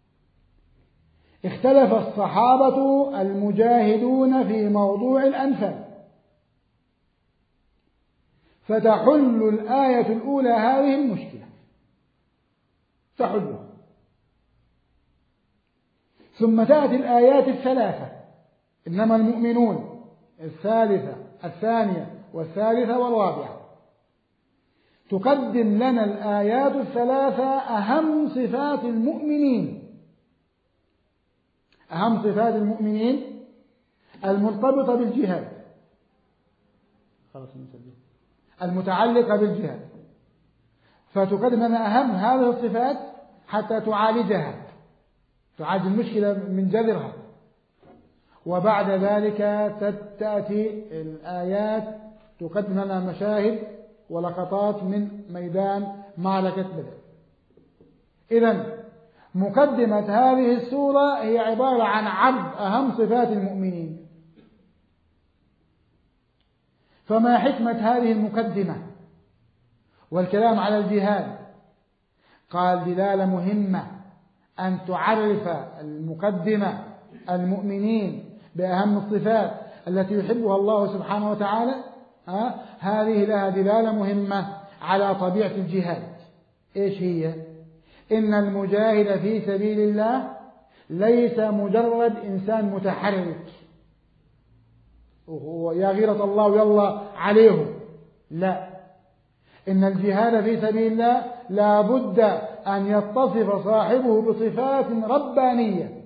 اختلف الصحابة المجاهدون في موضوع الأنفال، فتحل الآية الأولى هذه المشكلة، تحلها. ثم تأتي الآيات الثلاثة، إنما المؤمنون، الثالثة الثانية والثالثة والرابعة، تقدم لنا الآيات الثلاثة أهم صفات المؤمنين، أهم صفات المؤمنين المرتبطة بالجهاد، المتعلقة بالجهاد، فتقدم لنا أهم هذه الصفات حتى تعالجها، تعالج المشكلة من جذرها. وبعد ذلك تأتي الآيات تقدم لنا مشاهد ولقطات من ميدان معركة بدر. إذن مقدمة هذه السورة هي عبارة عن عرض أهم صفات المؤمنين. فما حكمة هذه المقدمة والكلام على الجهاد؟ قال دلالة مهمة أن تعرف المقدمة المؤمنين بأهم الصفات التي يحبها الله سبحانه وتعالى. ها؟ هذه لها دلالة مهمة على طبيعة الجهاد. إيش هي؟ إن المجاهد في سبيل الله ليس مجرد إنسان متحرك ويا غيرة الله يلا عليه، لا، إن الجهاد في سبيل الله لا بد أن يتصف صاحبه بصفات ربانية.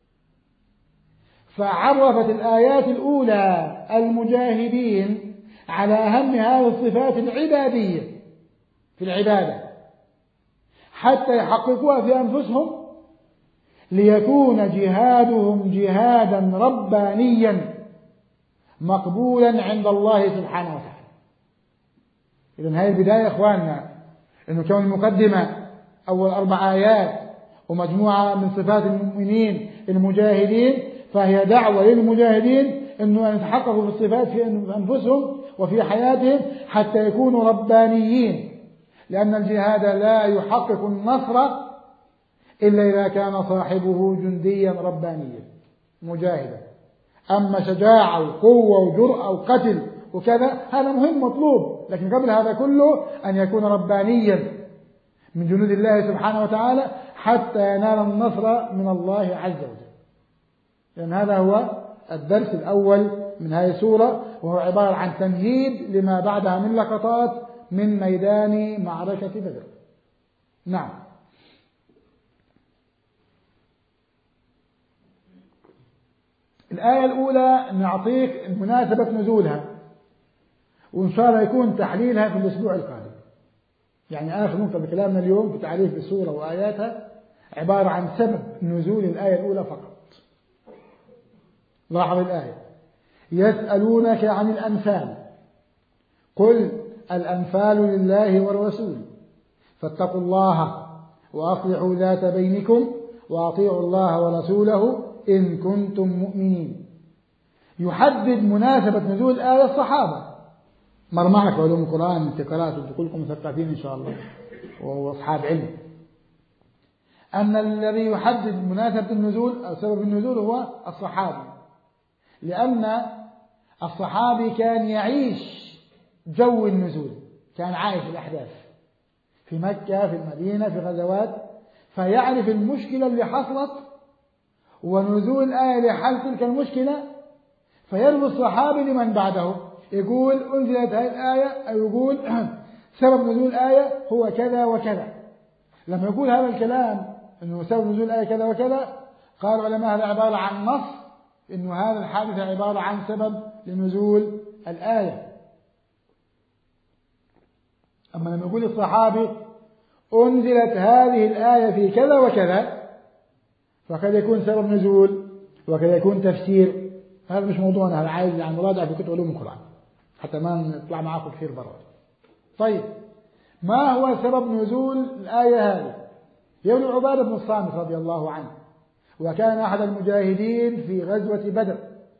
فعرفت الآيات الأولى المجاهدين على أهم هذه الصفات العبادية في العبادة حتى يحققوها في أنفسهم، ليكون جهادهم جهادا ربانيا مقبولا عند الله سبحانه وتعالى. إذن هذه البداية إخواننا، إنه كون المقدمة أول أربع آيات ومجموعة من صفات المؤمنين المجاهدين، فهي دعوة للمجاهدين إنه أن يتحققوا في الصفات في أنفسهم وفي حياتهم حتى يكونوا ربانيين، لأن الجهاد لا يحقق النصر إلا إذا كان صاحبه جنديا ربانيا مجاهدا. أما شجاعة وقوة وجرأة وقتل وكذا هذا مهم مطلوب، لكن قبل هذا كله أن يكون ربانيا من جنود الله سبحانه وتعالى حتى ينال النصر من الله عز وجل. لأن هذا هو الدرس الأول من هذه السورة، وهو عبارة عن تمهيد لما بعدها من لقطات من ميدان معركة بدر. نعم. الآية الأولى نعطيك مناسبة نزولها، وإن شاء الله يكون تحليلها في الأسبوع القادم. يعني آخر نقطة بكلامنا اليوم في تعريف السورة وآياتها عبارة عن سبب نزول الآية الأولى فقط. لاحظ الآية: يسألونك عن الأنفال قل الأنفال لله والرسول فاتقوا الله وأصلحوا ذات بينكم وأطيعوا الله ورسوله إن كنتم مؤمنين. يحدد مناسبة نزول الآية الصحابة. مر معك علوم القرآن في قراءة كلكم مثقفين إن شاء الله وأصحاب علم، أن الذي يحدد مناسبة النزول أو سبب النزول هو الصحابي، لأن الصحابي كان يعيش جو النزول، كان عايش الأحداث في مكة في المدينة في غزوات، فيعرف المشكلة اللي حصلت ونزول الآية لحل تلك المشكلة، فيروي الصحابي لمن بعده يقول أنزلت هذه الآية، أو يقول سبب نزول الآية هو كذا وكذا. لما يقول هذا الكلام أنه سبب نزول الآية كذا وكذا، قال العلماء هذا عبارة عن نص أنه هذا الحادث عبارة عن سبب لنزول الآية. أما لما يقول الصحابي أنزلت هذه الآية في كذا وكذا، فقد يكون سبب نزول وقد يكون تفسير. هذا مش موضوعنا، هذا عايز عن مراجعة في كتب علوم القرآن. حتى ما نطلع معاكم كثير برا. طيب ما هو سبب نزول الآية هذه؟ يقول عبادة بن الصامت رضي الله عنه، وكان أحد المجاهدين في غزوة بدر،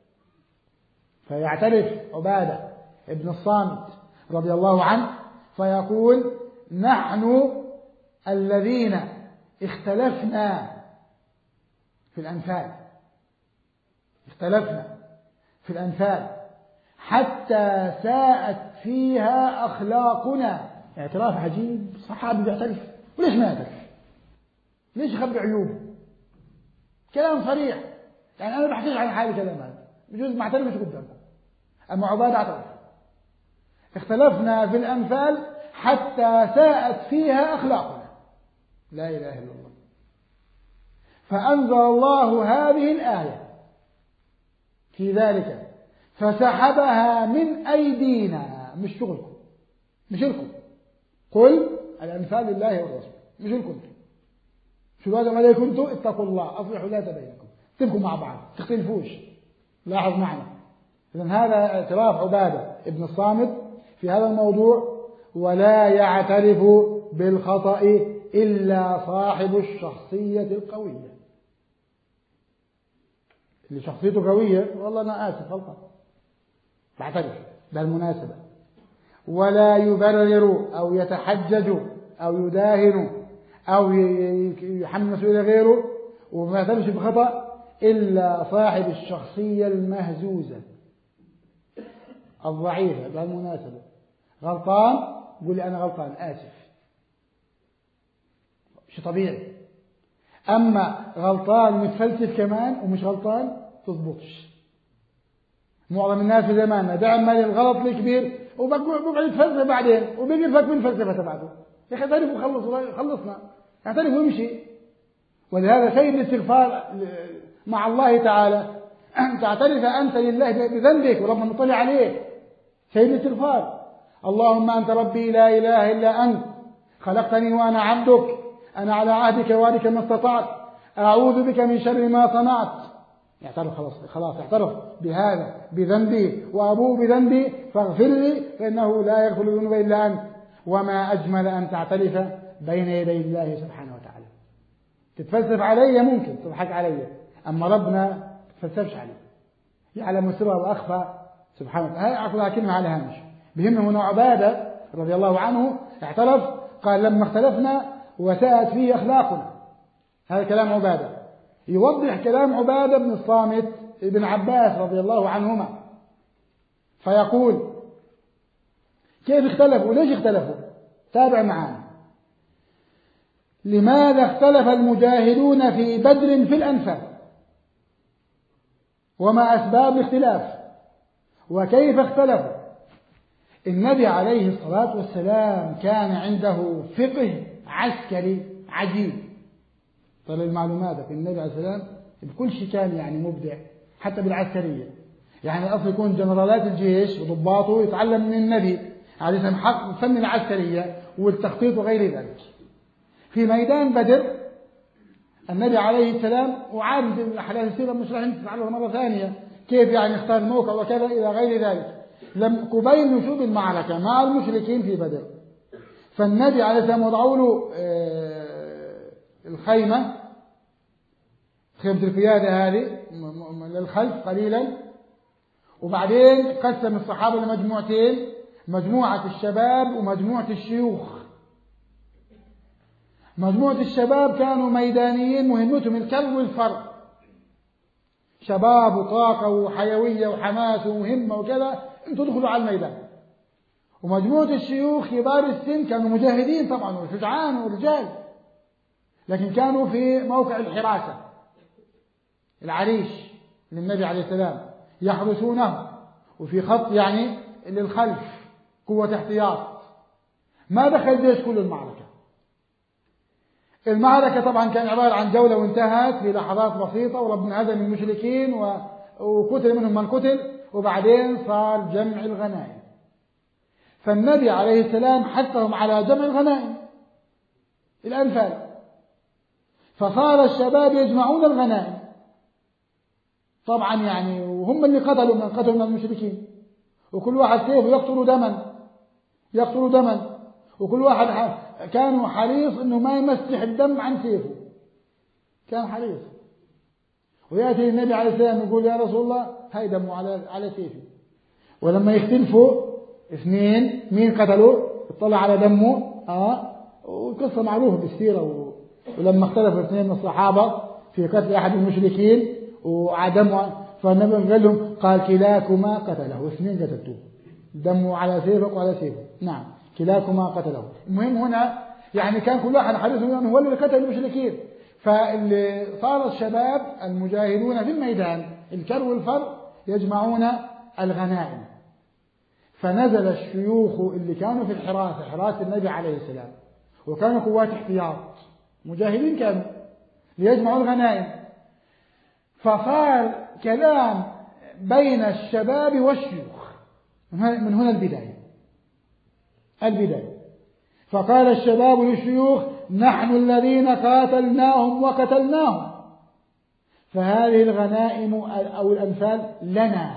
فيعترف عبادة بن الصامت رضي الله عنه فيقول: نحن الذين اختلفنا في الأنفال، اختلفنا في الأنفال حتى ساءت فيها أخلاقنا. اعتراف عجيب، صحابي بيعترف، وليش ما يعترف؟ ليش يخبي عيوبه؟ كلام صريح، يعني أنا بحكيش عن حالي كلام هذا، بجوز ما اعترفش قدامكم، أما عبادة اعترف. اختلفنا في الأنفال حتى ساءت فيها أخلاقنا. لا إله إلا الله. فأنزل الله هذه الآية في ذلك فسحبها من أيدينا. مش شغلكم، مش لكم، قل الأنفال لله والرسول، مش لكم. شو الواجب عليكم انتم؟ اتقوا الله، أصلحوا ذات بينكم، تبقوا مع بعض، تختلفوش. لاحظ معنا، إذن هذا اعتراف عبادة ابن الصامت في هذا الموضوع. ولا يعترف بالخطأ إلا صاحب الشخصية القوية. اللي شخصيته قوية والله أنا آسف غلطان، بعترف بالمناسبة. ولا يبرر أو يتحجج أو يداهن أو يحمل مسؤولية غيره وما يعترفش بخطأ إلا صاحب الشخصية المهزوزة الضعيفة. بالمناسبة غلطان قول لي أنا غلطان آسف، شيء طبيعي. أما غلطان متفلسف كمان ومش غلطان تضبطش. معظم الناس في زماننا بيعمل الغلط الكبير وبقعد يتفلسف بعدين وبيقرفك من فلسفته بعده. يا أخي اعترف وخلص، خلصنا، اعترف وامشي. ولهذا سيد الاستغفار مع الله تعالى أن تعترف أنت لله بذنبك وربنا مطلع عليك. سيد الاستغفار: اللهم أنت ربي لا إله إلا أنت، خلقتني وأنا عبدك، أنا على عهدك ووعدك ما استطعت، أعوذ بك من شر ما صنعت. يعترف خلاص خلاص اعترف بهذا بذنبي وأبوء بذنبي فاغفر لي فإنه لا يغفر الذنوب إلا أنت. وما أجمل أن تعترف بين يدي الله سبحانه وتعالى. تتفلسف علي ممكن تضحك علي، أما ربنا تتفلسفش عليه، يعلم السر وأخفى سبحانه وتعالى. هاي أعطيها كلمة على هامش. بهمه هنا عبادة رضي الله عنه اعترف، قال لما اختلفنا وساءت فيه أخلاقنا. هذا كلام عبادة يوضح كلام عبادة بن الصامت ابن عباس رضي الله عنهما، فيقول: كيف اختلفوا؟ ليش اختلفوا؟ تابع معنا. لماذا اختلف المجاهدون في بدر في الأنفال؟ وما أسباب الاختلاف؟ وكيف اختلفوا؟ النبي عليه الصلاة والسلام كان عنده فقه عسكري عجيب. طيب المعلومات النبي عليه السلام بكل شيء كان يعني مبدع، حتى بالعسكرية. يعني الأصل يكون جنرالات الجيش وضباطه يتعلم من النبي عليه السلام حق فن العسكرية والتخطيط وغير ذلك. في ميدان بدر النبي عليه السلام، وعارف الأحداث السيرة مش راح نتعرض مرة ثانية كيف يعني اختار الموقع وكذا إلى غير ذلك، لم قبيل نشوب المعركة مع المشركين في بدر، فالنبي عليه السلام وضعوا له الخيمة، خيمة القيادة هذه للخلف قليلا، وبعدين قسم الصحابة لمجموعتين، مجموعة الشباب ومجموعة الشيوخ. مجموعة الشباب كانوا ميدانيين، مهمتهم الكذب والفرق، شباب وطاقة وحيوية وحماس ومهمة وكذا، انتوا تدخلوا على الميدان. ومجموعة الشيوخ كبار السن كانوا مجاهدين طبعا وشجعان ورجال، لكن كانوا في موقع الحراسة العريش للنبي عليه السلام يحرسونه، وفي خط يعني للخلف قوة احتياط. ما دخل جيش كل المعركة. المعركة طبعا كان عبارة عن جولة وانتهت في لحظات بسيطة، وربنا هزم المشركين وقتل منهم من قتل، وبعدين صار جمع الغنائم. فالنبي عليه السلام حثهم على جمع الغنائم الأنفال، فصار الشباب يجمعون الغنائم طبعا يعني، وهم اللي قتلوا من قتلوا من المشركين، وكل واحد سيفه يقتل دما يقتل دما وكل واحد كان حريص انه ما يمسح الدم عن سيفه، كان حريص. وياتي النبي عليه السلام يقول يا رسول الله هاي دمه على على سيفي. ولما يختلفوا اثنين مين قتلوا اطلع على دمه اه والقصه معروفه بالسيره. و... ولما اختلفوا اثنين من الصحابه في قتل احد المشركين وعدمه، فالنبي قال لهم قال كلاكما قتله، اثنين قتلتوه دمه على سيفك وعلى سيفه. نعم كلاكما قتله. المهم هنا يعني كان كل واحد حريص انه هو اللي قتل المشركين. فاللي صار الشباب المجاهدون في الميدان الكر والفر يجمعون الغنائم. فنزل الشيوخ اللي كانوا في الحراسة حراسة النبي عليه السلام وكانوا قوات احتياط مجاهدين كانوا ليجمعوا الغنائم. فصار كلام بين الشباب والشيوخ من هنا البداية البداية فقال الشباب للشيوخ نحن الذين قاتلناهم وقتلناهم، فهذه الغنائم أو الأنفال لنا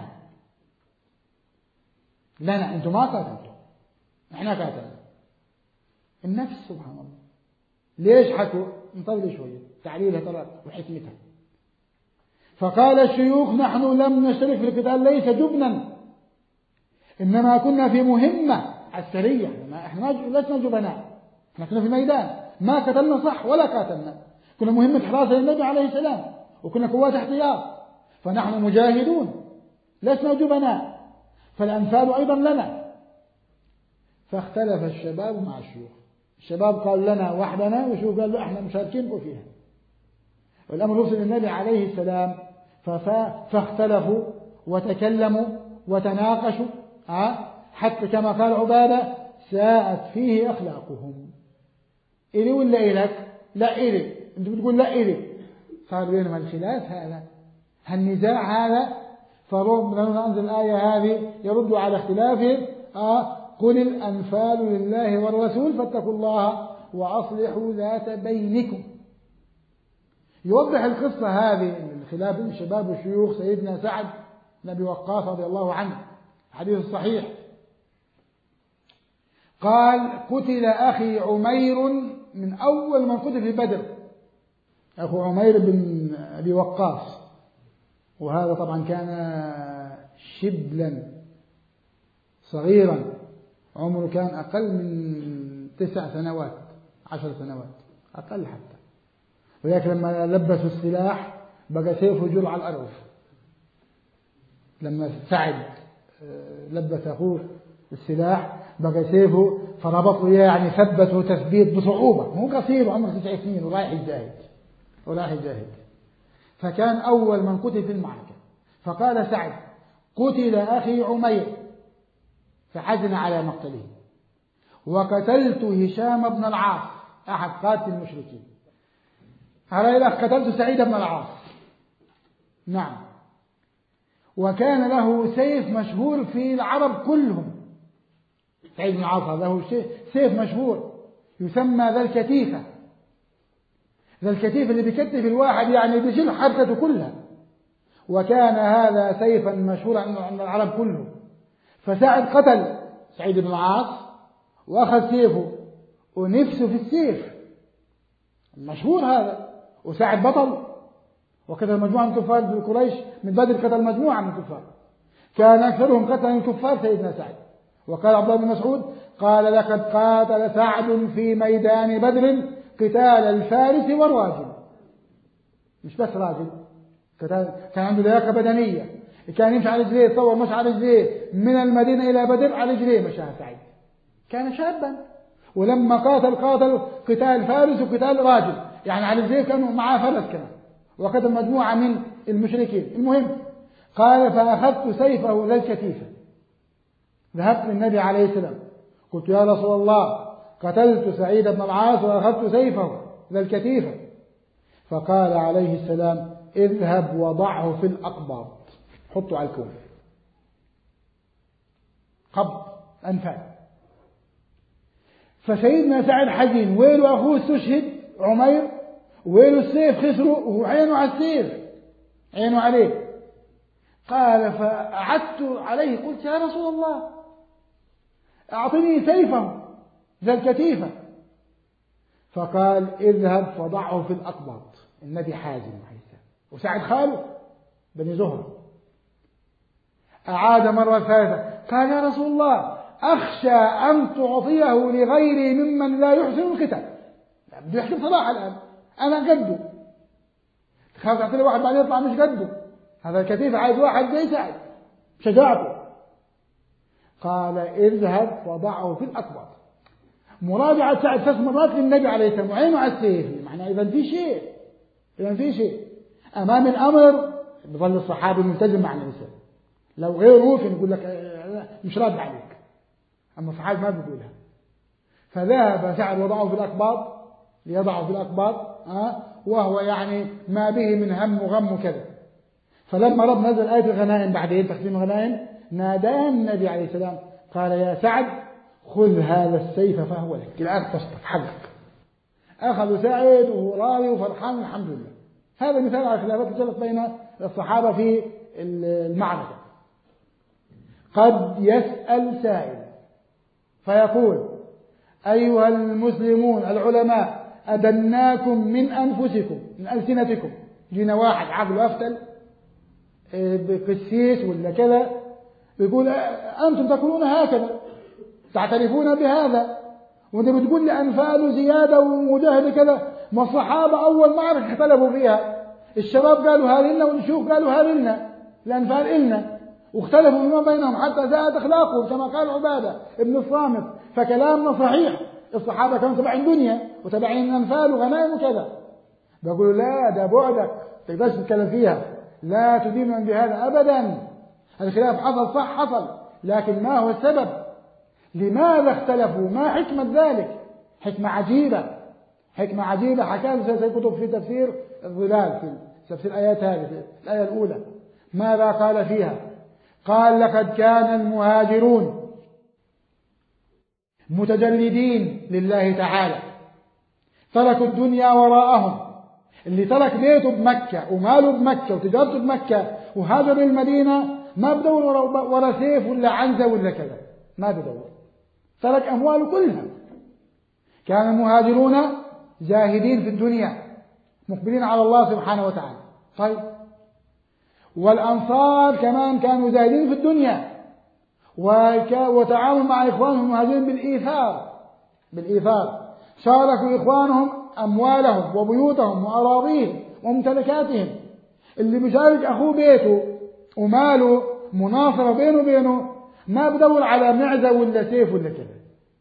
لنا أنتم ما قاتلتم احنا قاتلنا. النفس سبحان الله ليش حكوا نطول شوية تعليلها طلع وحكمتها. فقال الشيوخ نحن لم نشترك في القتال ليس جبنا إنما كنا في مهمة عسكرية، احنا لسنا جبناء، احنا كنا في الميدان ما قتلنا صح ولا قاتلنا، كنا مهمة حراسة للنبي عليه السلام وكنا قوات احتياط، فنحن مجاهدون لسنا جبناء، فالأنفال أيضا لنا. فاختلف الشباب مع الشيوخ، الشباب قال لنا وحدنا والشيوخ قال له احنا مشاركين فيها. والأمر وصل للنبي عليه السلام فاختلفوا وتكلموا وتناقشوا حتى كما قال عبادة ساءت فيه أخلاقهم. إلي ولا إلك؟ لا إلي، أنت بتقول لا إلي. صار بينهم الخلاف هذا النزاع هذا. فربنا أنزل الآية هذه يرد على اختلافهم آه قل الأنفال لله والرسول فاتقوا الله وأصلحوا ذات بينكم. يوضح القصة هذه الخلاف بين الشباب والشيوخ سيدنا سعد بن أبي وقاص رضي الله عنه حديث الصحيح قال قتل أخي عمير من أول من قتل في بدر، أخو عمير بن أبي وقاص، وهذا طبعا كان شبلا صغيرا عمره كان أقل من تسع سنوات عشر سنوات أقل حتى. ولكن لما لبسوا السلاح بقى سيفه جل على الأرض. لما سعد لبس أخوه السلاح بقى سيفه فربطه يعني ثبته تثبيت بصعوبة، مو قصير عمره تسع سنين ورايح يجاهد ورايح يجاهد. فكان أول من قتل في المعركة. فقال سعد قتل أخي عمير فحزن على مقتله وقتلت هشام بن العاص أحد قاتل المشركين. على الأخ قتلت سعيد بن العاص. نعم. وكان له سيف مشهور في العرب كلهم. سعيد بن العاص له سيف مشهور يسمى ذا الكتيفة. ذا الكتيفة اللي بيكتف الواحد يعني بيشيل حركته كلها. وكان هذا سيفا مشهورا عند العرب كلهم. فسعد قتل سعيد بن العاص وأخذ سيفه ونفسه في السيف مشهور هذا. وسعد بطل وقتل مجموعة من كفار قريش من بدر، قتل مجموعة من الكفار كان أكثرهم قتلا من كفار سيدنا سعد. وقال عبد الله بن مسعود قال لقد قاتل سعد في ميدان بدر قتال الفارس والراجل. مش بس راجل، كان عنده لياقة بدنية، كان يمشي على رجليه يتصور مش على رجليه من المدينة إلى بدر على رجليه مشاها سعيد، كان شابا. ولما قاتل قاتل قتال فارس وقتال راجل يعني على رجليه كانوا معاه فرس كمان، وقتل مجموعة من المشركين. المهم قال فأخذت سيفه ذا الكتيفة ذهبت للنبي عليه السلام قلت يا رسول الله قتلت سعيد بن العاص وأخذت سيفه ذا الكتيفة. فقال عليه السلام اذهب وضعه في الأقباض، حطه على الكوم، قبض أنفال. فسيدنا سعد حزين، ويله أخوه استشهد عمير، ويله السيف خسره وعينه على السيف عينه عليه. قال فأعدت عليه قلت يا رسول الله أعطني سيفه ذا الكتيفة. فقال اذهب فضعه في الأقباط. النبي حازم وساعد خاله بني زهرة. أعاد مرة ثالثة قال يا رسول الله أخشى أن تعطيه لغيري ممن لا يحسن القتال. بده يحكي بصراحة الآن أنا قده، تخاف تعطي له واحد بعدين يطلع مش قده. هذا الكتيف عايز واحد زي سعد شجاعته. قال اذهب فضعه في الأقباط. مراجعة سعد ثلاث مرات للنبي عليه السلام وعينه على السيف، معناه إذا في شيء إذا في شيء أمام الأمر بظل الصحابي ملتزم مع النبي. لو غيره ممكن يقول لك مش راد عليك، أما الصحابي ما بيقولها. فذهب سعد وضعه في الأقباط ليضعه في الأقباط أه؟ وهو يعني ما به من هم وغم وكذا. فلما رب نزل آية الغنائم بعدين تقسيم الغنائم ناداه النبي عليه السلام قال يا سعد خذ هذا السيف فهو لك، الآن تصدق حقك. أخذ سعد وهو راضي وفرحان الحمد لله. هذا مثال على خلافات الجلس بين الصحابة في المعركة. قد يسأل سائل فيقول أيها المسلمون العلماء أدناكم من أنفسكم من ألسنتكم. جينا واحد عقله أفتل بقسيس ولا كذا بيقول أنتم تقولون هكذا تعترفون بهذا وانت بتقول لي أنفال زيادة ومجاهد كذا. ما الصحابة أول معركة اختلفوا فيها، الشباب قالوا هذلنا والشيوخ قالوا هذلنا الأنفال إلنا، واختلفوا فيما بينهم حتى زادت أخلاقهم كما قال عبادة ابن الصامت. فكلامنا صحيح، الصحابة كانوا تبعين دنيا وتبعين أنفال وغنائم وكذا. بقولوا لا ده بعدك تقدرش تتكلم فيها، لا تدين من بهذا أبدا. الخلاف حصل صح حصل، لكن ما هو السبب؟ لماذا اختلفوا؟ ما حكمة ذلك؟ حكمة عجيبة، حكمة عجيبة حكاها سيكتب في تفسير الظلال في تفسير الآيات هذه في الآية الأولى. ماذا قال فيها؟ قال لقد كان المهاجرون متجردين لله تعالى تركوا الدنيا وراءهم. اللي ترك بيته بمكة وماله بمكة وتجارته بمكة وهاجر المدينة ما بدور ورا سيف ولا عنزة ولا كذا، ما بدور، ترك أمواله كلها. كان المهاجرون زاهدين في الدنيا مقبلين على الله سبحانه وتعالى. طيب والأنصار كمان كانوا زاهدين في الدنيا وتعاونوا مع إخوانهم المهاجرين بالإيثار بالإيثار شاركوا إخوانهم أموالهم وبيوتهم وأراضيهم وممتلكاتهم. اللي بيشارك أخوه بيته وماله مناصرة بينه وبينه ما بدور على معزة ولا سيف ولا كذا.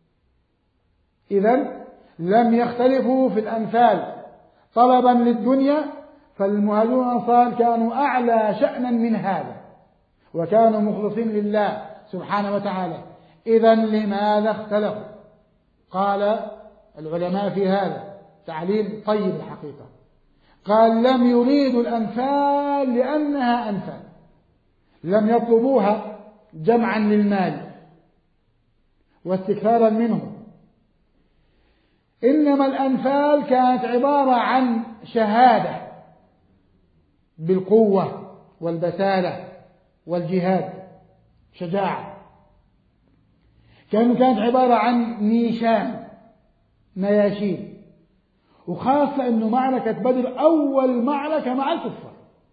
إذن لم يختلفوا في الأنفال طلبا للدنيا، فالمهاجرون والأنصار كانوا أعلى شأنا من هذا وكانوا مخلصين لله سبحانه وتعالى. إذن لماذا اختلفوا؟ قال العلماء في هذا تعليل طيب الحقيقة. قال لم يريدوا الأنفال لأنها أنفال، لم يطلبوها جمعا للمال واستكثارا منه، إنما الأنفال كانت عبارة عن شهادة بالقوة والبسالة والجهاد، شجاعة. كانت عبارة عن نيشان نياشين. وخاصة أنه معركة بدر أول معركة مع الكفار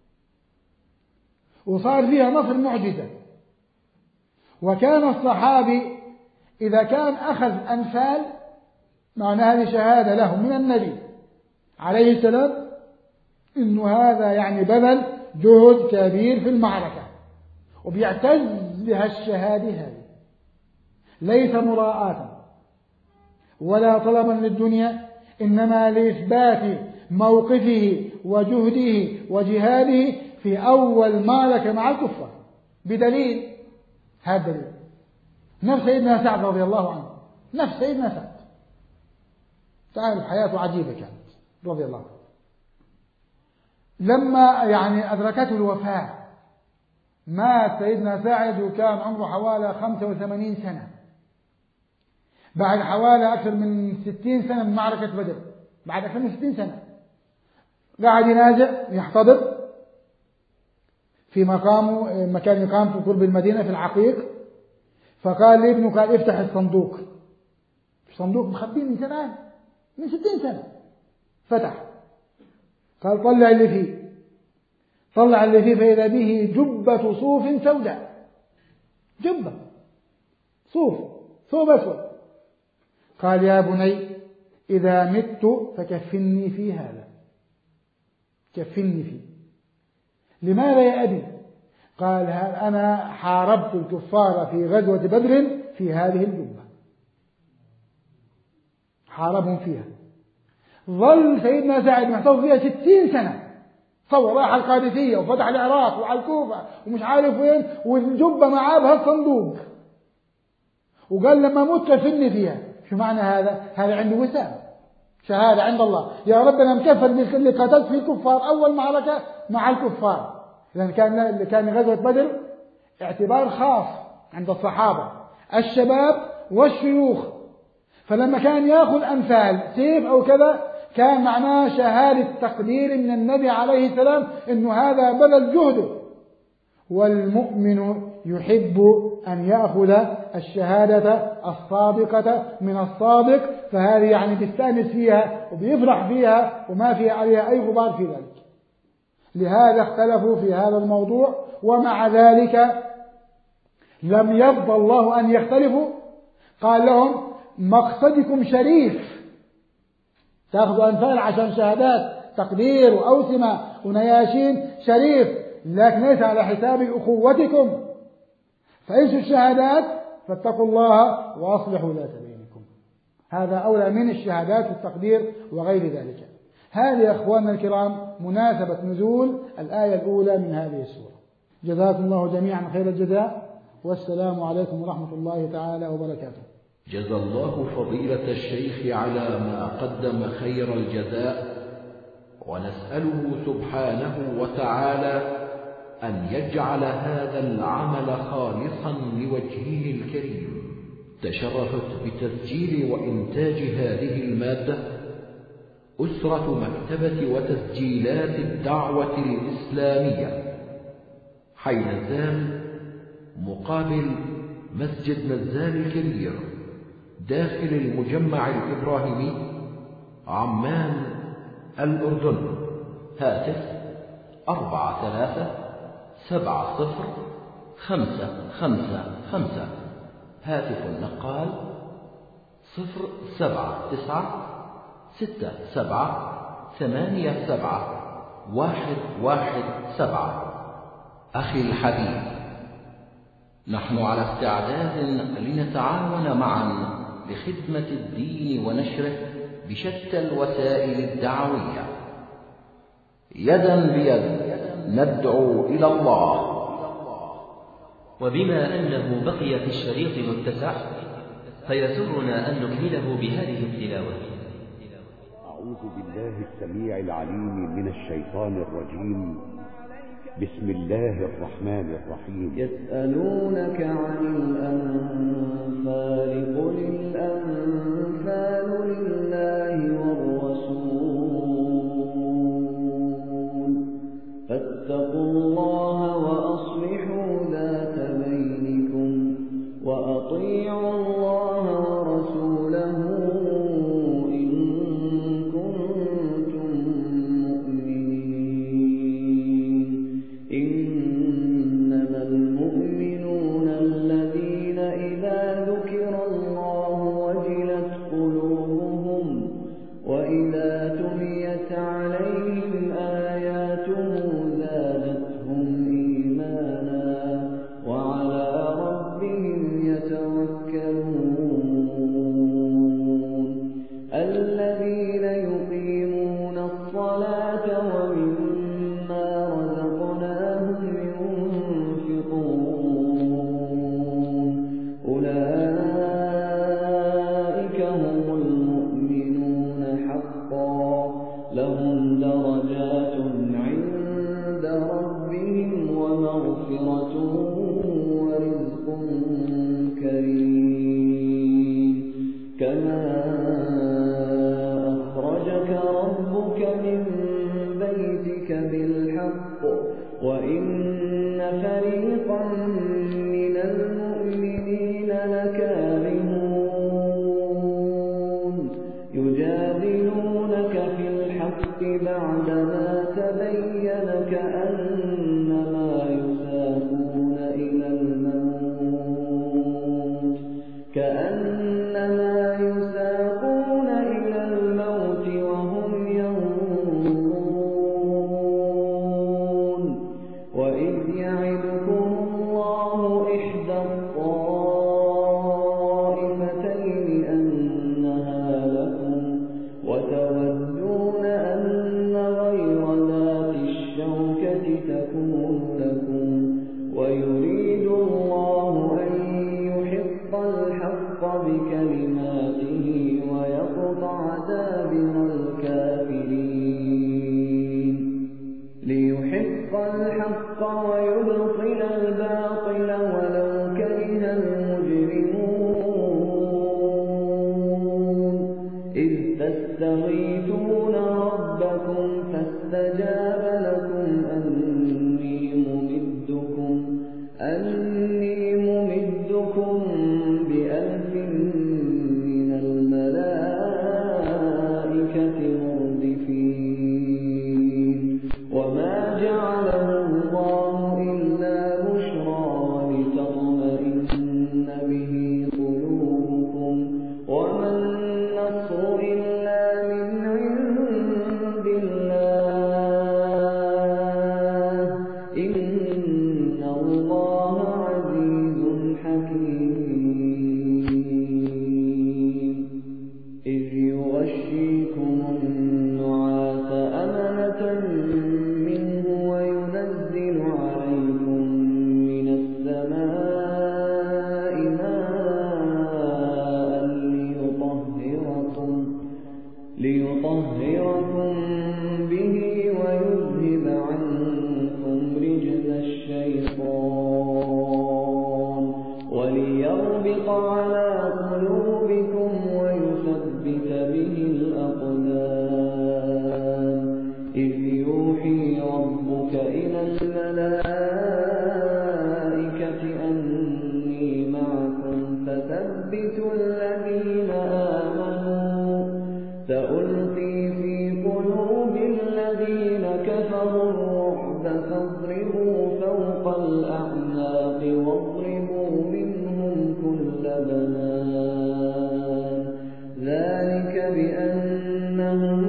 وصار فيها نصر معجزة. وكان الصحابي إذا كان أخذ أنفال معنى هذه شهادة له من النبي عليه السلام إنه هذا يعني بذل جهد كبير في المعركة وبيعتز بها الشهادة هذه، ليس مراءة ولا طلبا للدنيا، إنما لإثبات موقفه وجهده وجهاده في أول معركة مع الكفار. بدليل هذا دليل نفس سيدنا سعد رضي الله عنه، نفس سيدنا سعد تعالى حياته عجيبة كانت رضي الله عنه. لما يعني أدركته الوفاة مات سيدنا سعد وكان عمره حوالي خمسة وثمانين سنة، بعد حوالي أكثر من ستين سنة من معركة بدر، بعد أكثر من ستين سنة قاعد ينازع يحتضر. في مقامه مكان إقامته قرب المدينة في العقيق، فقال لابنه قال افتح الصندوق، الصندوق مخبيه من زمان من ستين سنة، فتح قال طلع اللي فيه، طلع اللي فيه فإذا به جبة صوف سوداء، جبة صوف ثوب أسود. قال يا بني إذا مت فكفني في هذا، كفني فيه. لماذا يا أبي؟ قال أنا حاربت الكفار في غزوة بدر في هذه الجبة، حاربهم فيها. ظل سيدنا سعد محتفظ فيها ستين سنة، تصور راح القادسية وفتح العراق وعلى الكوفة ومش عارف وين، والجبة معاه بهالصندوق، وقال لما موت كفني فيها. شو معنى هذا؟ هذا عنده وسام، شهادة عند الله، يا رب أنا مكفل باللي قتلت في الكفار أول معركة مع الكفار، لأن كان كان غزوة بدر اعتبار خاص عند الصحابة الشباب والشيوخ، فلما كان يأخذ أمثال سيف أو كذا كان معناه شهادة تقدير من النبي عليه السلام إنه هذا بذل جهده. والمؤمن يحب أن يأخذ الشهادة الصادقة من الصادق، فهذه يعني بيستأنس فيها وبيفرح فيها وما في عليها أي غبار في ذلك. لهذا اختلفوا في هذا الموضوع، ومع ذلك لم يرضى الله أن يختلفوا. قال لهم مقصدكم شريف، تأخذوا أنفال عشان شهادات تقدير وأوسمة ونياشين شريف، لكن ليس على حساب أخوتكم، فإنسوا الشهادات فاتقوا الله وأصلحوا ذات بينكم. هذا أولى من الشهادات والتقدير وغير ذلك. هذه يا أخواننا الكرام مناسبة نزول الآية الأولى من هذه السورة. جزاكم الله جميعا خير الجزاء، والسلام عليكم ورحمة الله تعالى وبركاته. جزى الله فضيلة الشيخ على ما قدم خير الجزاء، ونسأله سبحانه وتعالى أن يجعل هذا العمل خالصا لوجهه الكريم. تشرفت بتسجيل وإنتاج هذه المادة أسرة مكتبة وتسجيلات الدعوة الإسلامية، حي نزال مقابل مسجد نزال الكبير، داخل المجمع الإبراهيمي، عمان، الأردن. هاتف أربعة ثلاثة سبعة صفر خمسة خمسة خمسة. هاتف النقال صفر سبعة تسعة ستة سبعة ثمانية سبعة واحد واحد سبعة. أخي الحبيب، نحن على استعداد لنتعاون معا لخدمة الدين ونشره بشتى الوسائل الدعوية. يدا بيد ندعو إلى الله. وبما أنه بقي في الشريط متسع، فيسرنا أن نكمله بهذه التلاوة. أعوذ بالله السميع العليم من الشيطان الرجيم. بسم الله الرحمن الرحيم. يسألونك عن الأنفال قل الأنفال لله والرسول فاتقوا الله وأصلحوا ذات بينكم وأطيعوا الله ورسوله إن كنتم مؤمنين. إنما المؤمنون الذين إذا كأنما يساقون إلى الموت وهم ينظرون وإذ يعدكم الله إحدى الطائفتين أنها لكم وتودون أن غير ذات الشوكة تكون لكم ويريد الله أن يحق الحق بكلماته ويقطع دابر الكافرين ليحق الحق ويبطل الباطل ولو كره المجرمون إذ تستغيثون ربكم فاستجاب لكم أني ممدكم أني ممدكم بألف من الملائكة مردفين وما جعله الله إلا بشرى ولتطمئن به قلوبكم وما النصر إلا من عند الله إن الله عزيز حكيم إذ يغشيكم النعاس أمنة منه وينزل عليكم من السماء ماء ليطهركم ليطهركم به ويذهب عنكم رجز الشيطان وليربط على قلوبكم ويثبت به الأقدام إذ يوحي ربك إلى الملائكة أني معكم فثبتوا الذين آمنوا سألقي في قلوب الذين كفروا الرعب فاضربوا فوق الأعناق واضربوا منهم كل بنان ذلك بأنهم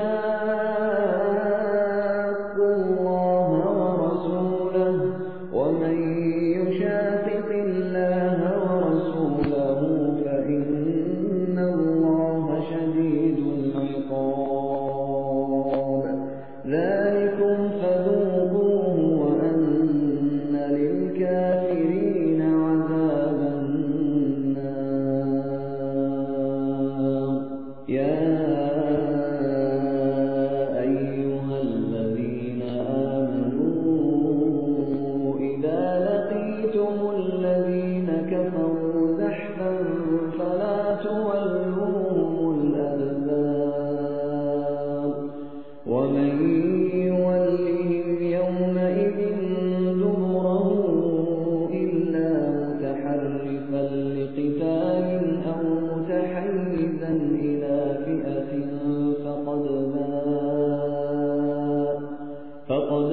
شاقوا الله ورسوله ومن يشاقق الله ورسوله فإن الله شديد العقاب ذلكم فذوقوه وأن للكافرين عذاب النار يا أيها الذين آمنوا إذا لقيتم الذين كفروا زحفا فلا تولوهم الأدبار ومن يولهم يومئذ دبره إلا متحرفا لقتال أو متحيزا إلى فئة فقد باء فقد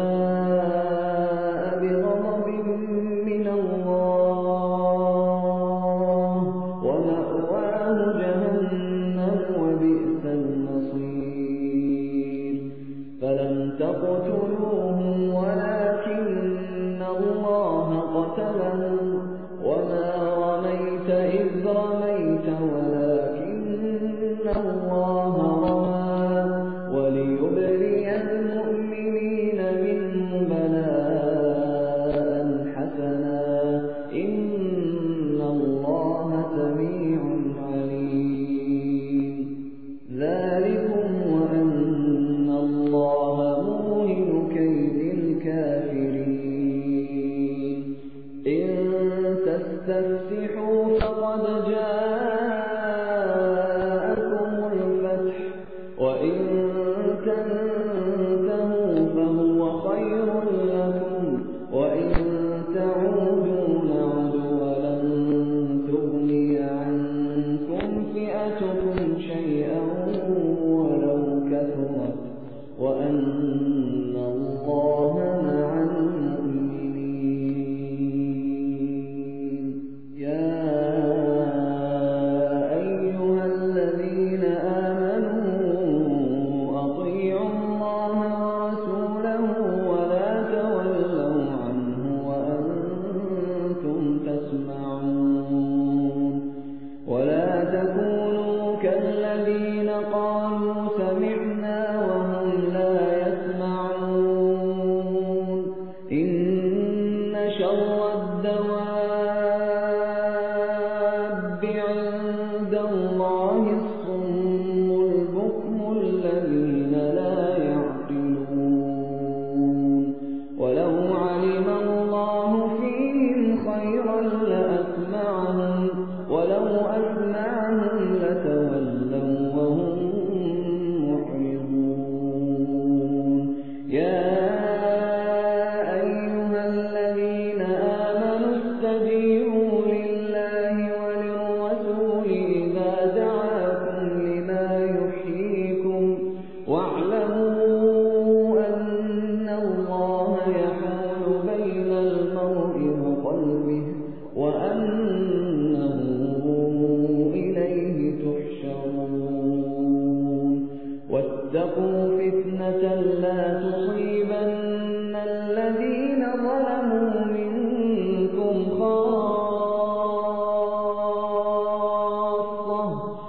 باء بغضب من الله ومأواه جهنم وبئس المصير فلم تقتلوهم ولكن الله قتلهم وما رميت إذ رميت ولكن الله رمى وليبلي المؤمنين منه بلاء حسنا إن الله سميع عليم تكونوا كالذين قالوا سمعنا وهم لا يسمعون إن شر الدواب عند الله الصم البكم الذين لا يعقلون ولو علم الله فيهم خيرا لأسمعهم ولو أسمعهم لتولوا وهم معرضون يا أيها الذين آمنوا استجيبوا لله وللرسول إذا دعاكم لما يحييكم واعلموا أن الله يحول بين المرء وقلبه وأنه إليه تحشرون واتقوا فتنة لا تصيبن الذين ظلموا منكم خاصة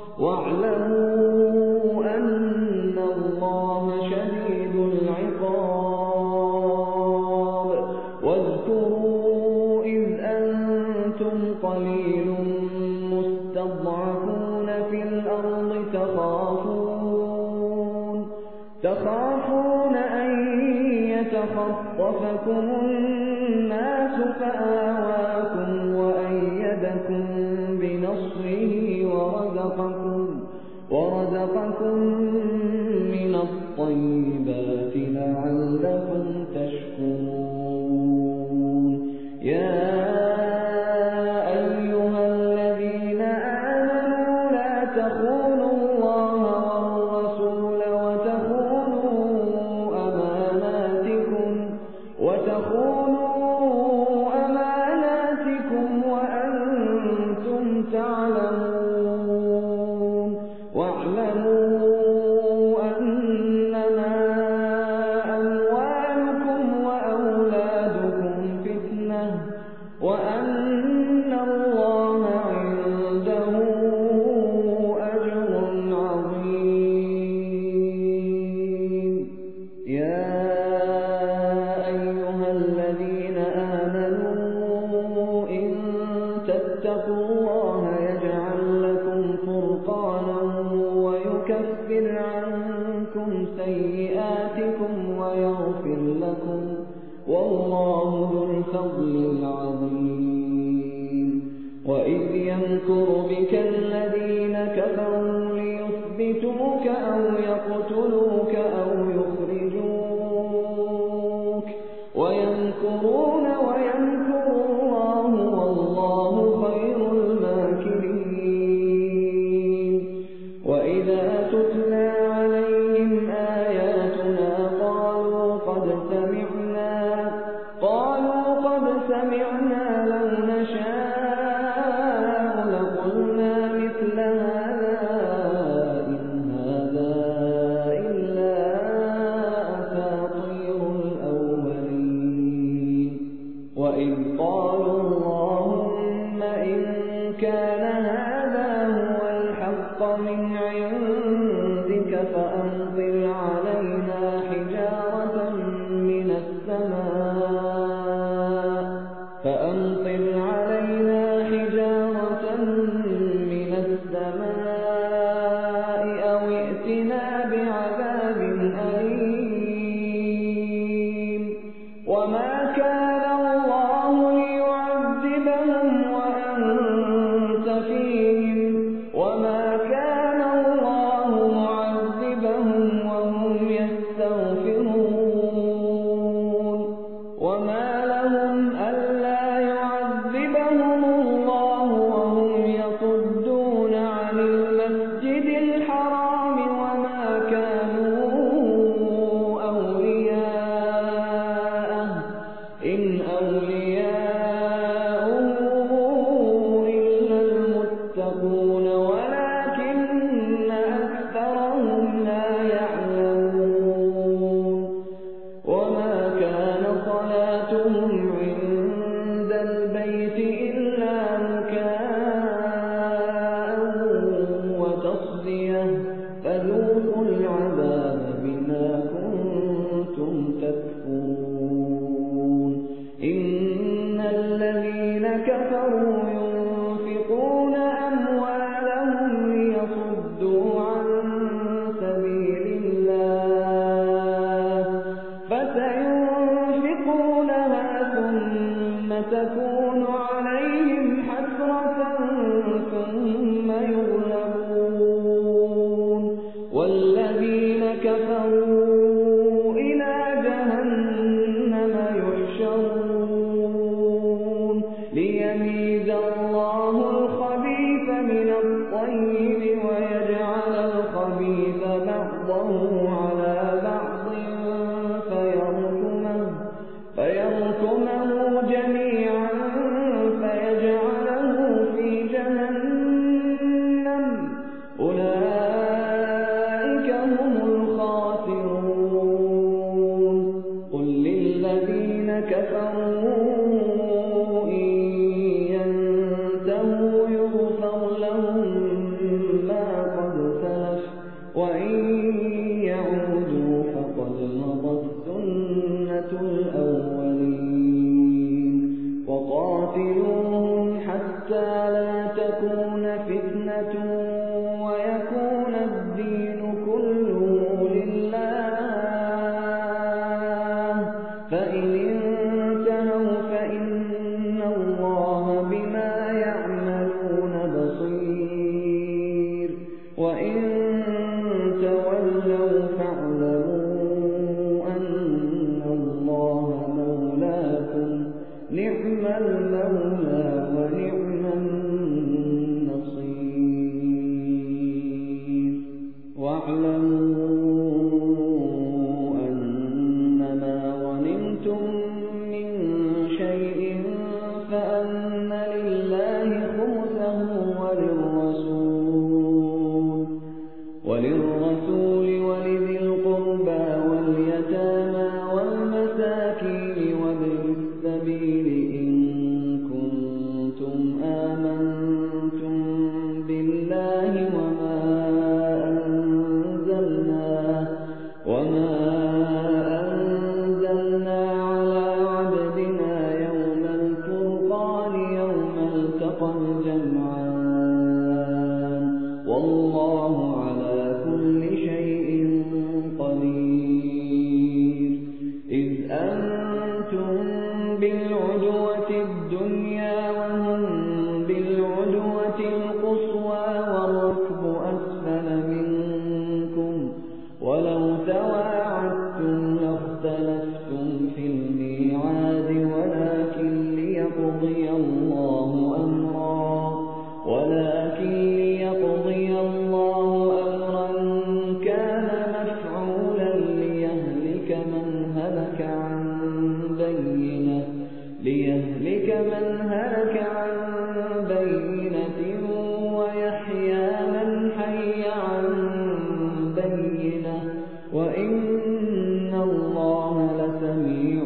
واعلموا أن الله شديد العقاب واذكروا إذ أنتم قليل مستضعفون في الأرض تخافون تخافون أن يتخطفكم الناس فآواكم وأيدكم بنصره ورزقكم ورزقكم من الطيبات لعلكم تشكرون يا أيها الذين آمنوا لا تخونوا الله والرسول وتخونوا أماناتكم وتخونوا أماناتكم وأنتم تعلمون واعلموا أنما أموالكم وأولادكم فتنة وأن الله عنده أجر عظيم يا أيها الذين آمنوا إن تتقوا الله يجعل لكم فرقانا ويكفر عنكم سيئاتكم ويغفر لكم والله ذو الفضل العظيم وإذ يمكر بك الذين كفروا ليثبتوك أو يقتلوك أو يخرجوك ويمكرون ويمكر الله والله خير الماكرين وإذا تتلى عليهم آياتنا قالوا قد سمعنا قالوا قد سمعنا لو نشاء لقلنا مثل الطيب ويجعل الخبيث بعضه على بعض فيركمه, فيركمه جميعا فيجعله في جهنم أولئك هم الخاسرون. قل للذين كفروا إن ينتهوا يغفر لهم ما قد سلف وإن يعودوا فقد مضت سنة الأولين. وقاتلوهم حتى لا تكون فتنة ويكون الدين كله لله فإن انتهوا فإن الله بما يعملون بصير وإن تولوا فاعلموا أن الله مولاكم نعم المولى ونعم النصير. واعلموا أنما غنمتم من شيء فأن لله خمسه وللرسول وللرسول ولذي القربى واليتامى والمساكين وابن السبيل إن كنتم آمنتم بالله وما أنزلنا وما أنزلنا على عبدنا يوم الفرقان يوم التقى الجمعان والله على كل شيء قدير. إذ أنتم بالعدوة الدنيا وهم بالعدوة القصوى والركب أسفل منكم ولو تواعدتم لاختلفتم في الميعاد ولكن ليقضي الله أمرا ولكن ليقضي الله أمرا كان مفعولا ليهلك من هلك عن بينة ليهلك من هلك عن بينة ويحيى من حي عن بينة وإن الله لسميع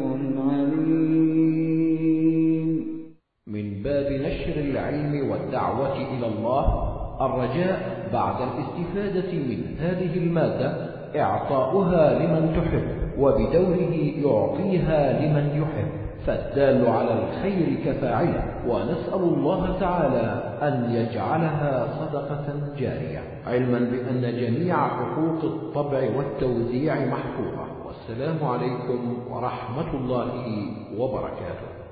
عليم. من باب نشر العلم والدعوة إلى الله الرجاء بعد الاستفادة من هذه المادة إعطاؤها لمن تحب وبدوره يعطيها لمن يحب فالدال على الخير كفاعله ونسأل الله تعالى أن يجعلها صدقة جارية علما بأن جميع حقوق الطبع والتوزيع محفوظة. والسلام عليكم ورحمة الله وبركاته.